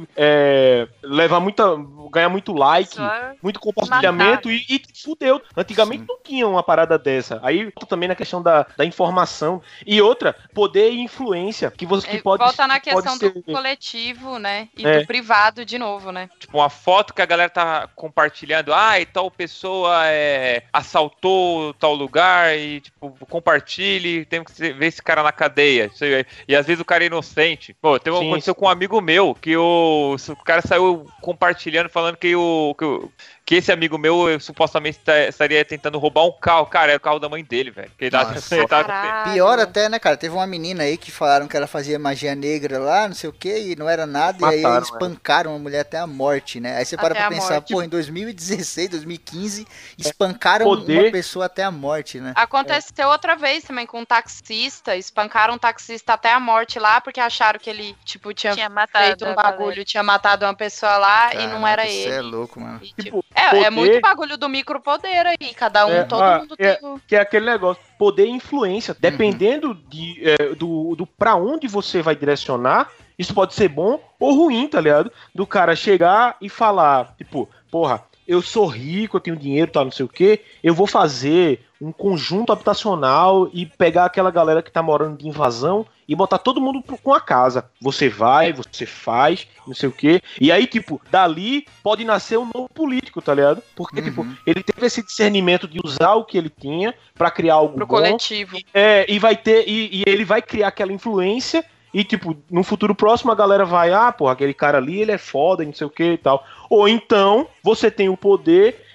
ganhar muito like, muito compartilhamento e fudeu. Antigamente não tinha uma parada dessa. Aí também na questão da informação. E outra, poder e influência, que pode... Volta na questão pode ser... do coletivo, né? E do privado de novo, né? Tipo, uma foto que a galera tá compartilhando, e tal pessoa assaltou tal lugar e, tipo, compartilhe, temos que ver esse cara na cadeia. E às vezes o cara é inocente. Pô, aconteceu com um amigo meu, que o cara saiu compartilhando, falando que esse amigo meu supostamente estaria tentando roubar um carro. Cara, é o carro da mãe dele, velho. Pior até, né, cara? Teve uma menina aí que falaram que ela fazia magia negra lá, não sei o que, e não era nada, e aí eles espancaram a mulher até a morte, né? Aí você para pra pensar, pô, em 2016, 2015, espancaram uma pessoa até a morte, né? Aconteceu outra vez também com um taxista, espancaram um taxista até a morte lá, porque acharam que ele, tipo, tinha feito um bagulho, tinha matado uma pessoa lá. Caraca, e não era ele. Você é louco, mano. E, tipo, é muito bagulho do micropoder aí, cada um, todo mundo tem que é aquele negócio, poder e influência, dependendo do pra onde você vai direcionar, isso pode ser bom ou ruim, tá ligado? Do cara chegar e falar, tipo, porra, eu sou rico, eu tenho dinheiro, tal, não sei o quê, eu vou fazer um conjunto habitacional e pegar aquela galera que tá morando de invasão e botar todo mundo com a casa. Você vai, você faz, não sei o quê. E aí, tipo, dali pode nascer um novo político, tá ligado? Porque, tipo, ele teve esse discernimento de usar o que ele tinha pra criar algo pro bom. Coletivo. E vai ter, e ele vai criar aquela influência. E, tipo, no futuro próximo a galera vai, porra, aquele cara ali, ele é foda, não sei o que e tal. Ou então, você tem o poder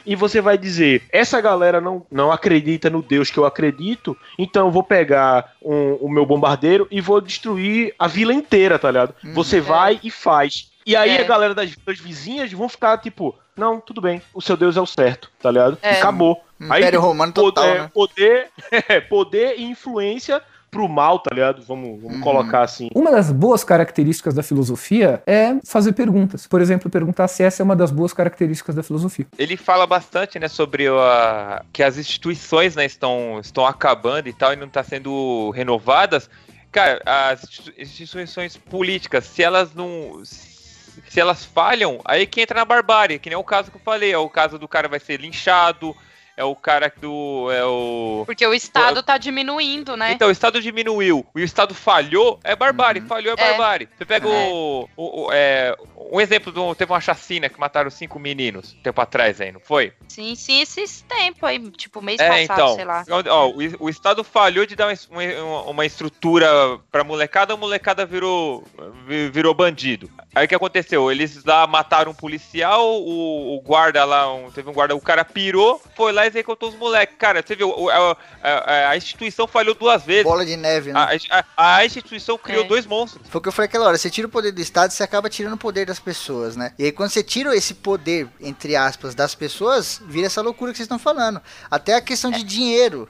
e você vai dizer, essa galera não acredita no Deus que eu acredito, então eu vou pegar o meu bombardeiro e vou destruir a vila inteira, tá ligado? Você vai e faz. E aí a galera das vilas vizinhas vão ficar tipo, não, tudo bem, o seu Deus é o certo, tá ligado? Acabou. Império Romano total, né? Poder e influência pro mal, tá ligado? Vamos colocar assim. Uma das boas características da filosofia é fazer perguntas. Por exemplo, perguntar se essa é uma das boas características da filosofia. Ele fala bastante, né, sobre que as instituições, né, estão acabando e tal, e não estão sendo renovadas. Cara, as instituições políticas, se elas falham, aí que entra na barbárie, que nem o caso que eu falei, é o caso do cara vai ser linchado, é o cara Porque o Estado tá diminuindo, né? Então, o Estado diminuiu, o Estado falhou, é barbárie, falhou é barbárie. Você pega um exemplo, teve uma chacina que mataram 5 meninos, tempo atrás aí, não foi? Sim, esses tempos aí, tipo, mês passado, então, sei lá. Ó, o Estado falhou de dar uma estrutura pra molecada, a molecada virou bandido. Aí o que aconteceu? Eles lá mataram um policial, o guarda lá, teve um guarda, o cara pirou, foi lá e executou os moleques. Cara, você viu, a instituição falhou 2 vezes. Bola de neve, né? A instituição criou 2 monstros. Foi o que eu falei aquela hora, você tira o poder do Estado, você acaba tirando o poder das pessoas, né? E aí quando você tira esse poder, entre aspas, das pessoas, vira essa loucura que vocês estão falando. Até a questão de dinheiro.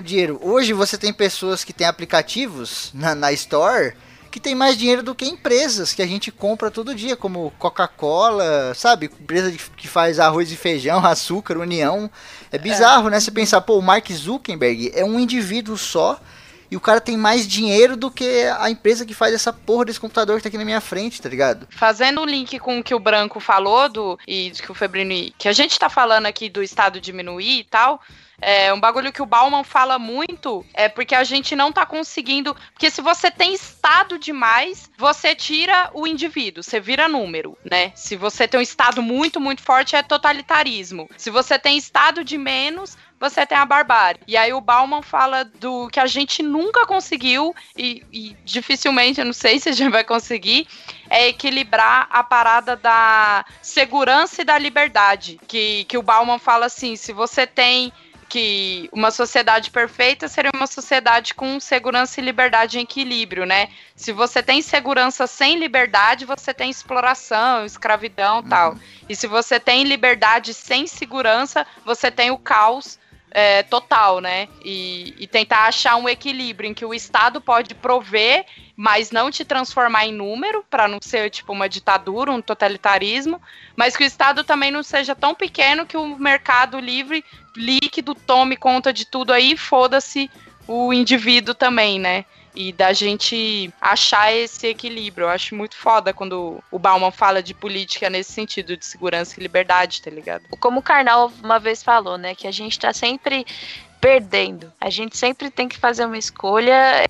Hoje você tem pessoas que têm aplicativos na Store que tem mais dinheiro do que empresas que a gente compra todo dia, como Coca-Cola, sabe? Empresa que faz arroz e feijão, açúcar, União. É bizarro, né? Você pensar, o Mark Zuckerberg é um indivíduo só e o cara tem mais dinheiro do que a empresa que faz essa porra desse computador que tá aqui na minha frente, tá ligado? Fazendo um link com o que o Branco falou e que o Febrini, que a gente tá falando aqui do Estado diminuir e tal, um bagulho que o Bauman fala muito é porque a gente não tá conseguindo. Porque se você tem Estado demais, você tira o indivíduo, você vira número, né? Se você tem um Estado muito, muito forte, é totalitarismo. Se você tem Estado de menos, você tem a barbárie. E aí o Bauman fala do que a gente nunca conseguiu e dificilmente, eu não sei se a gente vai conseguir, é equilibrar a parada da segurança e da liberdade. Que o Bauman fala assim, se você tem que uma sociedade perfeita seria uma sociedade com segurança e liberdade em equilíbrio, né? Se você tem segurança sem liberdade, você tem exploração, escravidão e tal. E se você tem liberdade sem segurança, você tem o caos total, né? E tentar achar um equilíbrio em que o Estado pode prover, mas não te transformar em número, para não ser tipo uma ditadura, um totalitarismo, mas que o Estado também não seja tão pequeno que o mercado livre, líquido, tome conta de tudo aí e foda-se o indivíduo também, né? E da gente achar esse equilíbrio. Eu acho muito foda quando o Bauman fala de política nesse sentido, de segurança e liberdade, tá ligado? Como o Karnal uma vez falou, né, que a gente tá sempre perdendo. A gente sempre tem que fazer uma escolha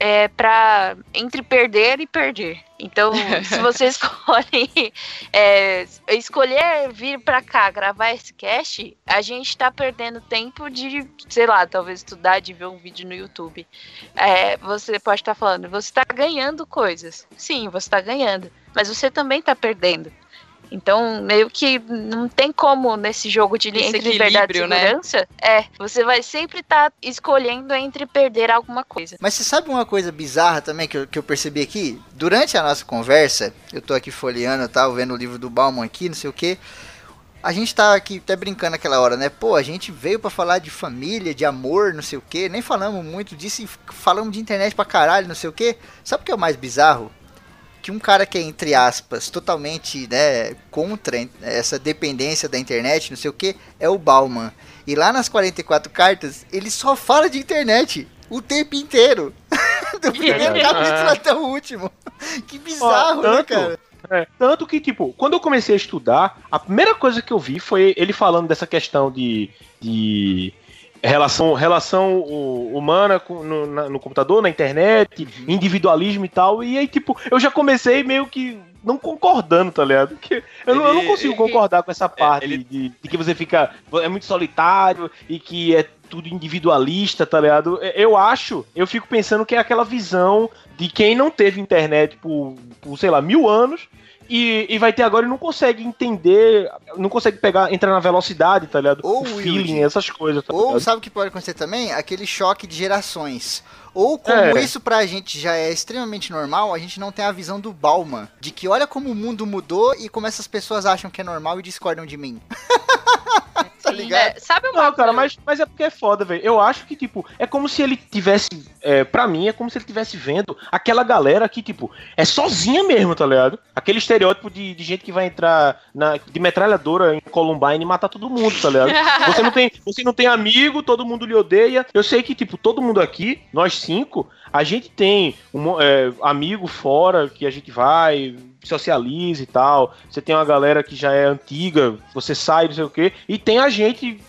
entre perder e perder. Então, se você escolher vir pra cá gravar esse cast, a gente tá perdendo tempo de, sei lá, talvez estudar, de ver um vídeo no YouTube. Você pode estar falando, você tá ganhando coisas. Sim, você tá ganhando. Mas você também tá perdendo. Então, meio que não tem como nesse jogo entre liberdade e segurança, você vai sempre estar escolhendo entre perder alguma coisa. Mas você sabe uma coisa bizarra também que eu percebi aqui? Durante a nossa conversa, eu tô aqui folheando e tal, vendo o livro do Bauman aqui, não sei o que. A gente tá aqui até brincando naquela hora, né? Pô, a gente veio pra falar de família, de amor, não sei o que. Nem falamos muito disso e falamos de internet pra caralho, não sei o que. Sabe o que é o mais bizarro? Que um cara que é, entre aspas, totalmente, né, contra essa dependência da internet, não sei o que, é o Bauman. E lá nas 44 cartas, ele só fala de internet o tempo inteiro. Do primeiro capítulo até o último. Que bizarro, né, cara? Tanto que, tipo, quando eu comecei a estudar, a primeira coisa que eu vi foi ele falando dessa questão de relação humana no computador, na internet, individualismo e tal, e aí, tipo, eu já comecei meio que não concordando, tá ligado? Porque eu não consigo concordar com essa parte de que você fica, é muito solitário e que é tudo individualista, tá ligado? Eu fico pensando que é aquela visão de quem não teve internet por sei lá, 1000 anos, E vai ter agora e não consegue entender, não consegue entrar na velocidade, tá ligado? Ou o feeling, essas coisas, tá Ou ligado? sabe o que pode acontecer também? Aquele choque de gerações. Ou como isso pra gente já é extremamente normal, a gente não tem a visão do Bauman. De que olha como o mundo mudou e como essas pessoas acham que é normal e discordam de mim. Tá ligado? Sabe uma Não, cara, mas é porque é foda, velho. Eu acho que, tipo, é como se ele tivesse... pra mim, é como se ele estivesse vendo aquela galera que, tipo, é sozinha mesmo, tá ligado? Aquele estereótipo de gente que vai entrar de metralhadora em Columbine e matar todo mundo, tá ligado? Você não tem amigo, todo mundo lhe odeia. Eu sei que, tipo, todo mundo aqui, nós 5, a gente tem amigo fora que a gente vai... socializa e tal, você tem uma galera que já é antiga, você sai, não sei o quê, e tem a gente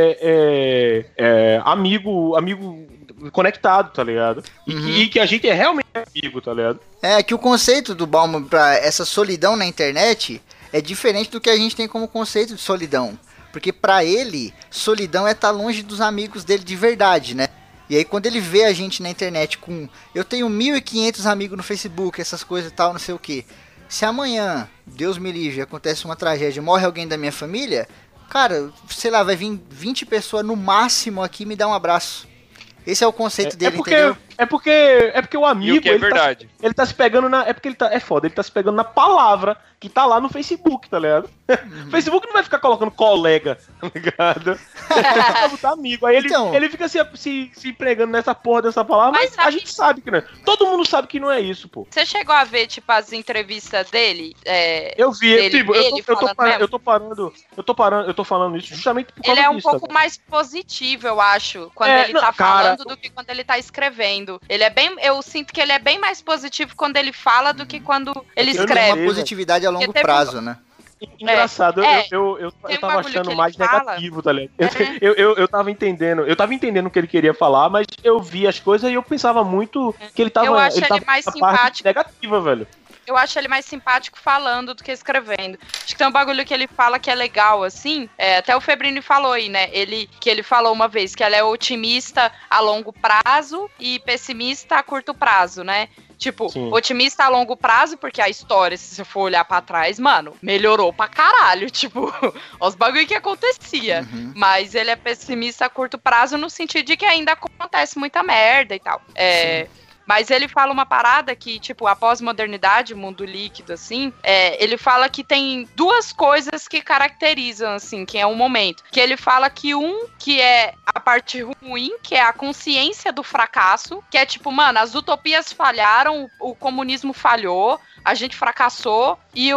amigo conectado, tá ligado? E que a gente é realmente amigo, tá ligado? É que o conceito do Bauman pra essa solidão na internet é diferente do que a gente tem como conceito de solidão, porque pra ele, solidão é estar longe dos amigos dele de verdade, né? E aí quando ele vê a gente na internet com... Eu tenho 1.500 amigos no Facebook, essas coisas e tal, não sei o quê. Se amanhã, Deus me livre, acontece uma tragédia, morre alguém da minha família, cara, sei lá, vai vir 20 pessoas no máximo aqui me dar um abraço. Esse é o conceito dele, entendeu? É porque o amigo... E o que é verdade. Ele tá se pegando na... É porque ele tá... É foda, ele tá se pegando na palavra que tá lá no Facebook, tá ligado? O Facebook não vai ficar colocando colega, tá ligado? Ele vai botar amigo. Aí ele fica se empregando nessa porra dessa palavra, mas a gente sabe que não é. Todo mundo sabe que não é isso, pô. Você chegou a ver, tipo, as entrevistas dele? Eu vi, eu tô falando isso justamente por causa disso. Ele é um pouco também. Mais positivo, eu acho, quando ele tá falando do que quando ele tá escrevendo. Eu sinto que ele é bem mais positivo quando ele fala do que quando ele escreve. Uma positividade a longo prazo, né? Engraçado, eu tava achando mais negativo, tá ligado? Eu tava entendendo o que ele queria falar, mas eu vi as coisas e eu pensava muito que ele tava... Eu acho ele mais simpático. Negativa, velho. Eu acho ele mais simpático falando do que escrevendo. Acho que tem um bagulho que ele fala que é legal, assim. Até o Febrini falou aí, né? Que ele falou uma vez que ela é otimista a longo prazo e pessimista a curto prazo, né? Tipo, sim. Otimista a longo prazo, porque a história, se você for olhar pra trás, mano, melhorou pra caralho. Tipo, os bagulho que acontecia. Mas ele é pessimista a curto prazo no sentido de que ainda acontece muita merda e tal. Mas ele fala uma parada que, tipo, a pós-modernidade, o mundo líquido, assim, ele fala que tem duas coisas que caracterizam, assim, que é um momento. Que ele fala que que é a parte ruim, que é a consciência do fracasso, que é tipo, mano, as utopias falharam, o comunismo falhou, a gente fracassou, e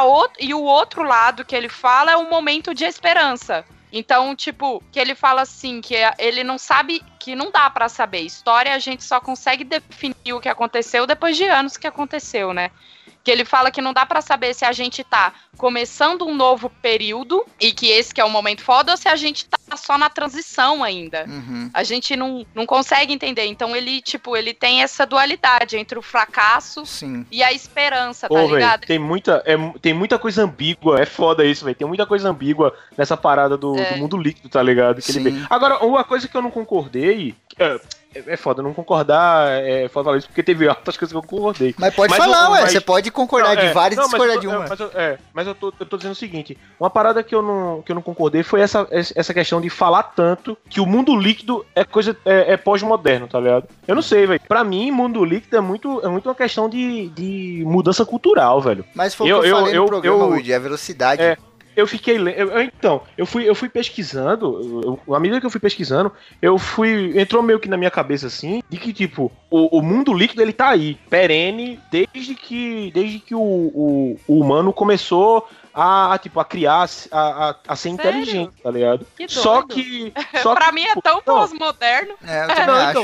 o outro lado que ele fala é um momento de esperança. Então, tipo, que ele fala assim, que ele não sabe, que não dá pra saber. História a gente só consegue definir o que aconteceu depois de anos que aconteceu, né? Que ele fala que não dá pra saber se a gente tá começando um novo período e que esse que é o momento foda ou se a gente tá só na transição ainda. A gente não consegue entender. Então ele, tipo, ele tem essa dualidade entre o fracasso e a esperança, tá ligado? Véio, tem muita coisa ambígua. É foda isso, velho. Tem muita coisa ambígua nessa parada do mundo líquido, tá ligado? Que ele vê. Agora, uma coisa que eu não concordei... É foda não concordar, é foda falar isso, porque teve outras coisas que eu concordei. Mas pode falar, você pode concordar de várias e discordar de uma. Mas eu tô dizendo o seguinte, uma parada que eu não concordei foi essa questão de falar tanto que o mundo líquido é pós-moderno, tá ligado? Eu não sei, velho. Pra mim, mundo líquido é muito uma questão de mudança cultural, velho. Mas foi o que eu falei no programa, Woody, a velocidade. Eu fiquei... Eu fui pesquisando, à medida que eu fui pesquisando, entrou meio que na minha cabeça, assim, de que, tipo, o mundo líquido, ele tá aí, perene, desde que o humano começou a criar, a ser inteligente, tá ligado? Que doido. Só pra mim é tão pós-moderno. Eu também acho.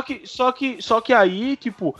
Só que aí, tipo,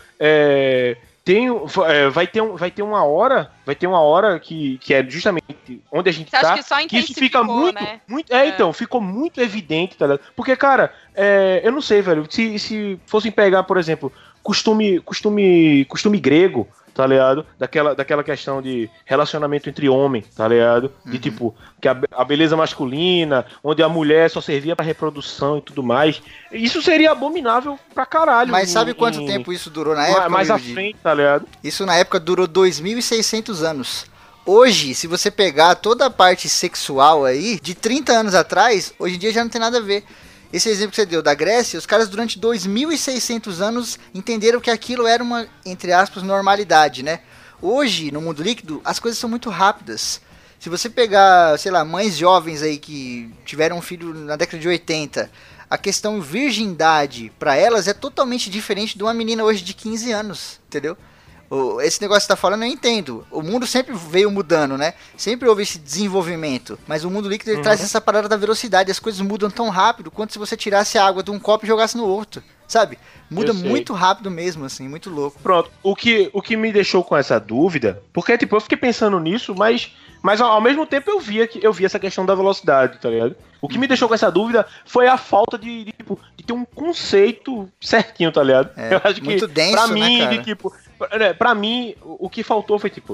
vai ter uma hora que é justamente onde a gente Você acha que só isso fica muito, né? Então, ficou muito evidente, tá ligado? Porque, cara, eu não sei, velho, se fossem pegar, por exemplo, costume grego, tá tá ligado? Daquela questão de relacionamento entre homens, tá ligado? De tipo, que a beleza masculina, onde a mulher só servia pra reprodução e tudo mais. Isso seria abominável pra caralho. Mas sabe quanto tempo isso durou na época? Mais à frente, tá ligado? Isso na época durou 2.600 anos. Hoje, se você pegar toda a parte sexual aí, de 30 anos atrás, hoje em dia já não tem nada a ver. Esse exemplo que você deu da Grécia, os caras durante 2.600 anos entenderam que aquilo era uma, entre aspas, normalidade, né? Hoje, no mundo líquido, as coisas são muito rápidas. Se você pegar, sei lá, mães jovens aí que tiveram um filho na década de 80, a questão virgindade pra elas é totalmente diferente de uma menina hoje de 15 anos, entendeu? Esse negócio que você tá falando eu entendo. O mundo sempre veio mudando, né? Sempre houve esse desenvolvimento. Mas o mundo líquido ele traz essa parada da velocidade. As coisas mudam tão rápido quanto se você tirasse a água de um copo e jogasse no outro. Sabe? Muda muito rápido mesmo, assim. Muito louco. Pronto. O que me deixou com essa dúvida... Porque, tipo, eu fiquei pensando nisso, mas ao mesmo tempo eu vi essa questão da velocidade, tá ligado? O que me deixou com essa dúvida foi a falta de ter um conceito certinho, tá ligado? Eu acho muito que, denso, pra mim, né, cara? Pra mim, o que faltou foi, tipo,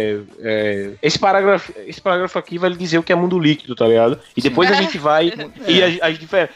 esse parágrafo aqui vai lhe dizer o que é mundo líquido, tá ligado? E depois a gente vai... E as diferenças...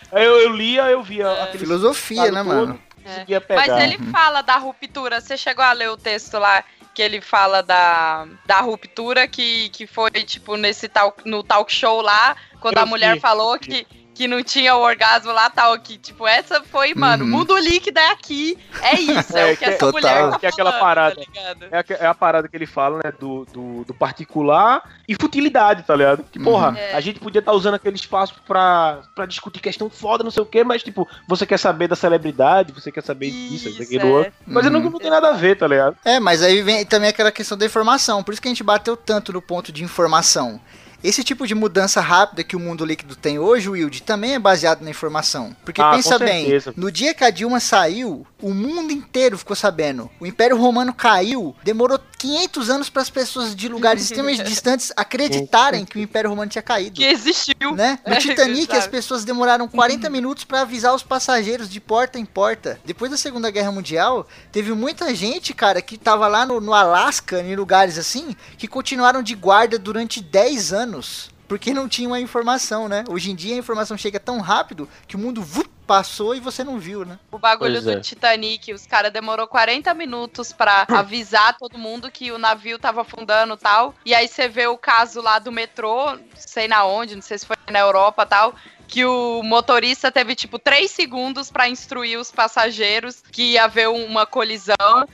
Eu via... aquele filosofia, né, mano? Mas ele fala da ruptura. Você chegou a ler o texto lá que ele fala da ruptura que foi, tipo, no talk show lá, quando a mulher falou que não tinha o orgasmo lá, tal, que, tipo, essa foi, mano, mundo líquido é aqui, é isso, é o que essa mulher tá que é aquela falando, parada, tá ligado? É a parada que ele fala, né, do particular e futilidade, tá ligado? Que, porra, a gente podia estar usando aquele espaço pra discutir questão foda, não sei o quê, mas, tipo, você quer saber da celebridade, você quer saber disso, daquilo outro, mas não tem nada a ver, tá ligado? Mas aí vem também aquela questão da informação, por isso que a gente bateu tanto no ponto de informação. Esse tipo de mudança rápida que o mundo líquido tem hoje, Wilde, também é baseado na informação. Porque pensa bem, no dia que a Dilma saiu, o mundo inteiro ficou sabendo. O Império Romano caiu, demorou 500 anos para as pessoas de lugares extremamente distantes acreditarem que o Império Romano tinha caído. Que existiu. Né? No Titanic, as pessoas demoraram 40 minutos para avisar os passageiros de porta em porta. Depois da Segunda Guerra Mundial, teve muita gente, cara, que tava lá no Alasca, em lugares assim, que continuaram de guarda durante 10 anos. Porque não tinham a informação, né? Hoje em dia a informação chega tão rápido que o mundo passou e você não viu, né? O bagulho do Titanic, os caras demorou 40 minutos pra avisar todo mundo que o navio tava afundando e tal. E aí você vê o caso lá do metrô, sei na onde, não sei se foi na Europa e tal, que o motorista teve tipo 3 segundos pra instruir os passageiros que ia haver uma colisão.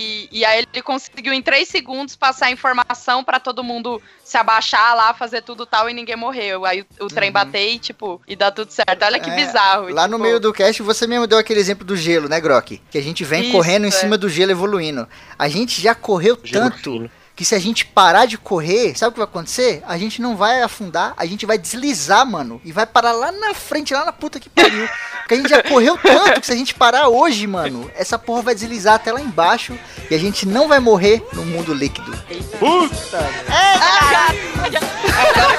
E aí ele conseguiu em 3 segundos passar a informação pra todo mundo se abaixar lá, fazer tudo tal, e ninguém morreu. Aí o trem bater e, tipo, e dá tudo certo. Olha que bizarro. Lá no meio do cast, você mesmo deu aquele exemplo do gelo, né, Grok? Que a gente vem correndo em cima do gelo, evoluindo. A gente já correu tanto que se a gente parar de correr, sabe o que vai acontecer? A gente não vai afundar, a gente vai deslizar, mano, e vai parar lá na frente, lá na puta que pariu. Porque a gente já correu tanto que se a gente parar hoje, mano, essa porra vai deslizar até lá embaixo e a gente não vai morrer no mundo líquido. Puta! Agora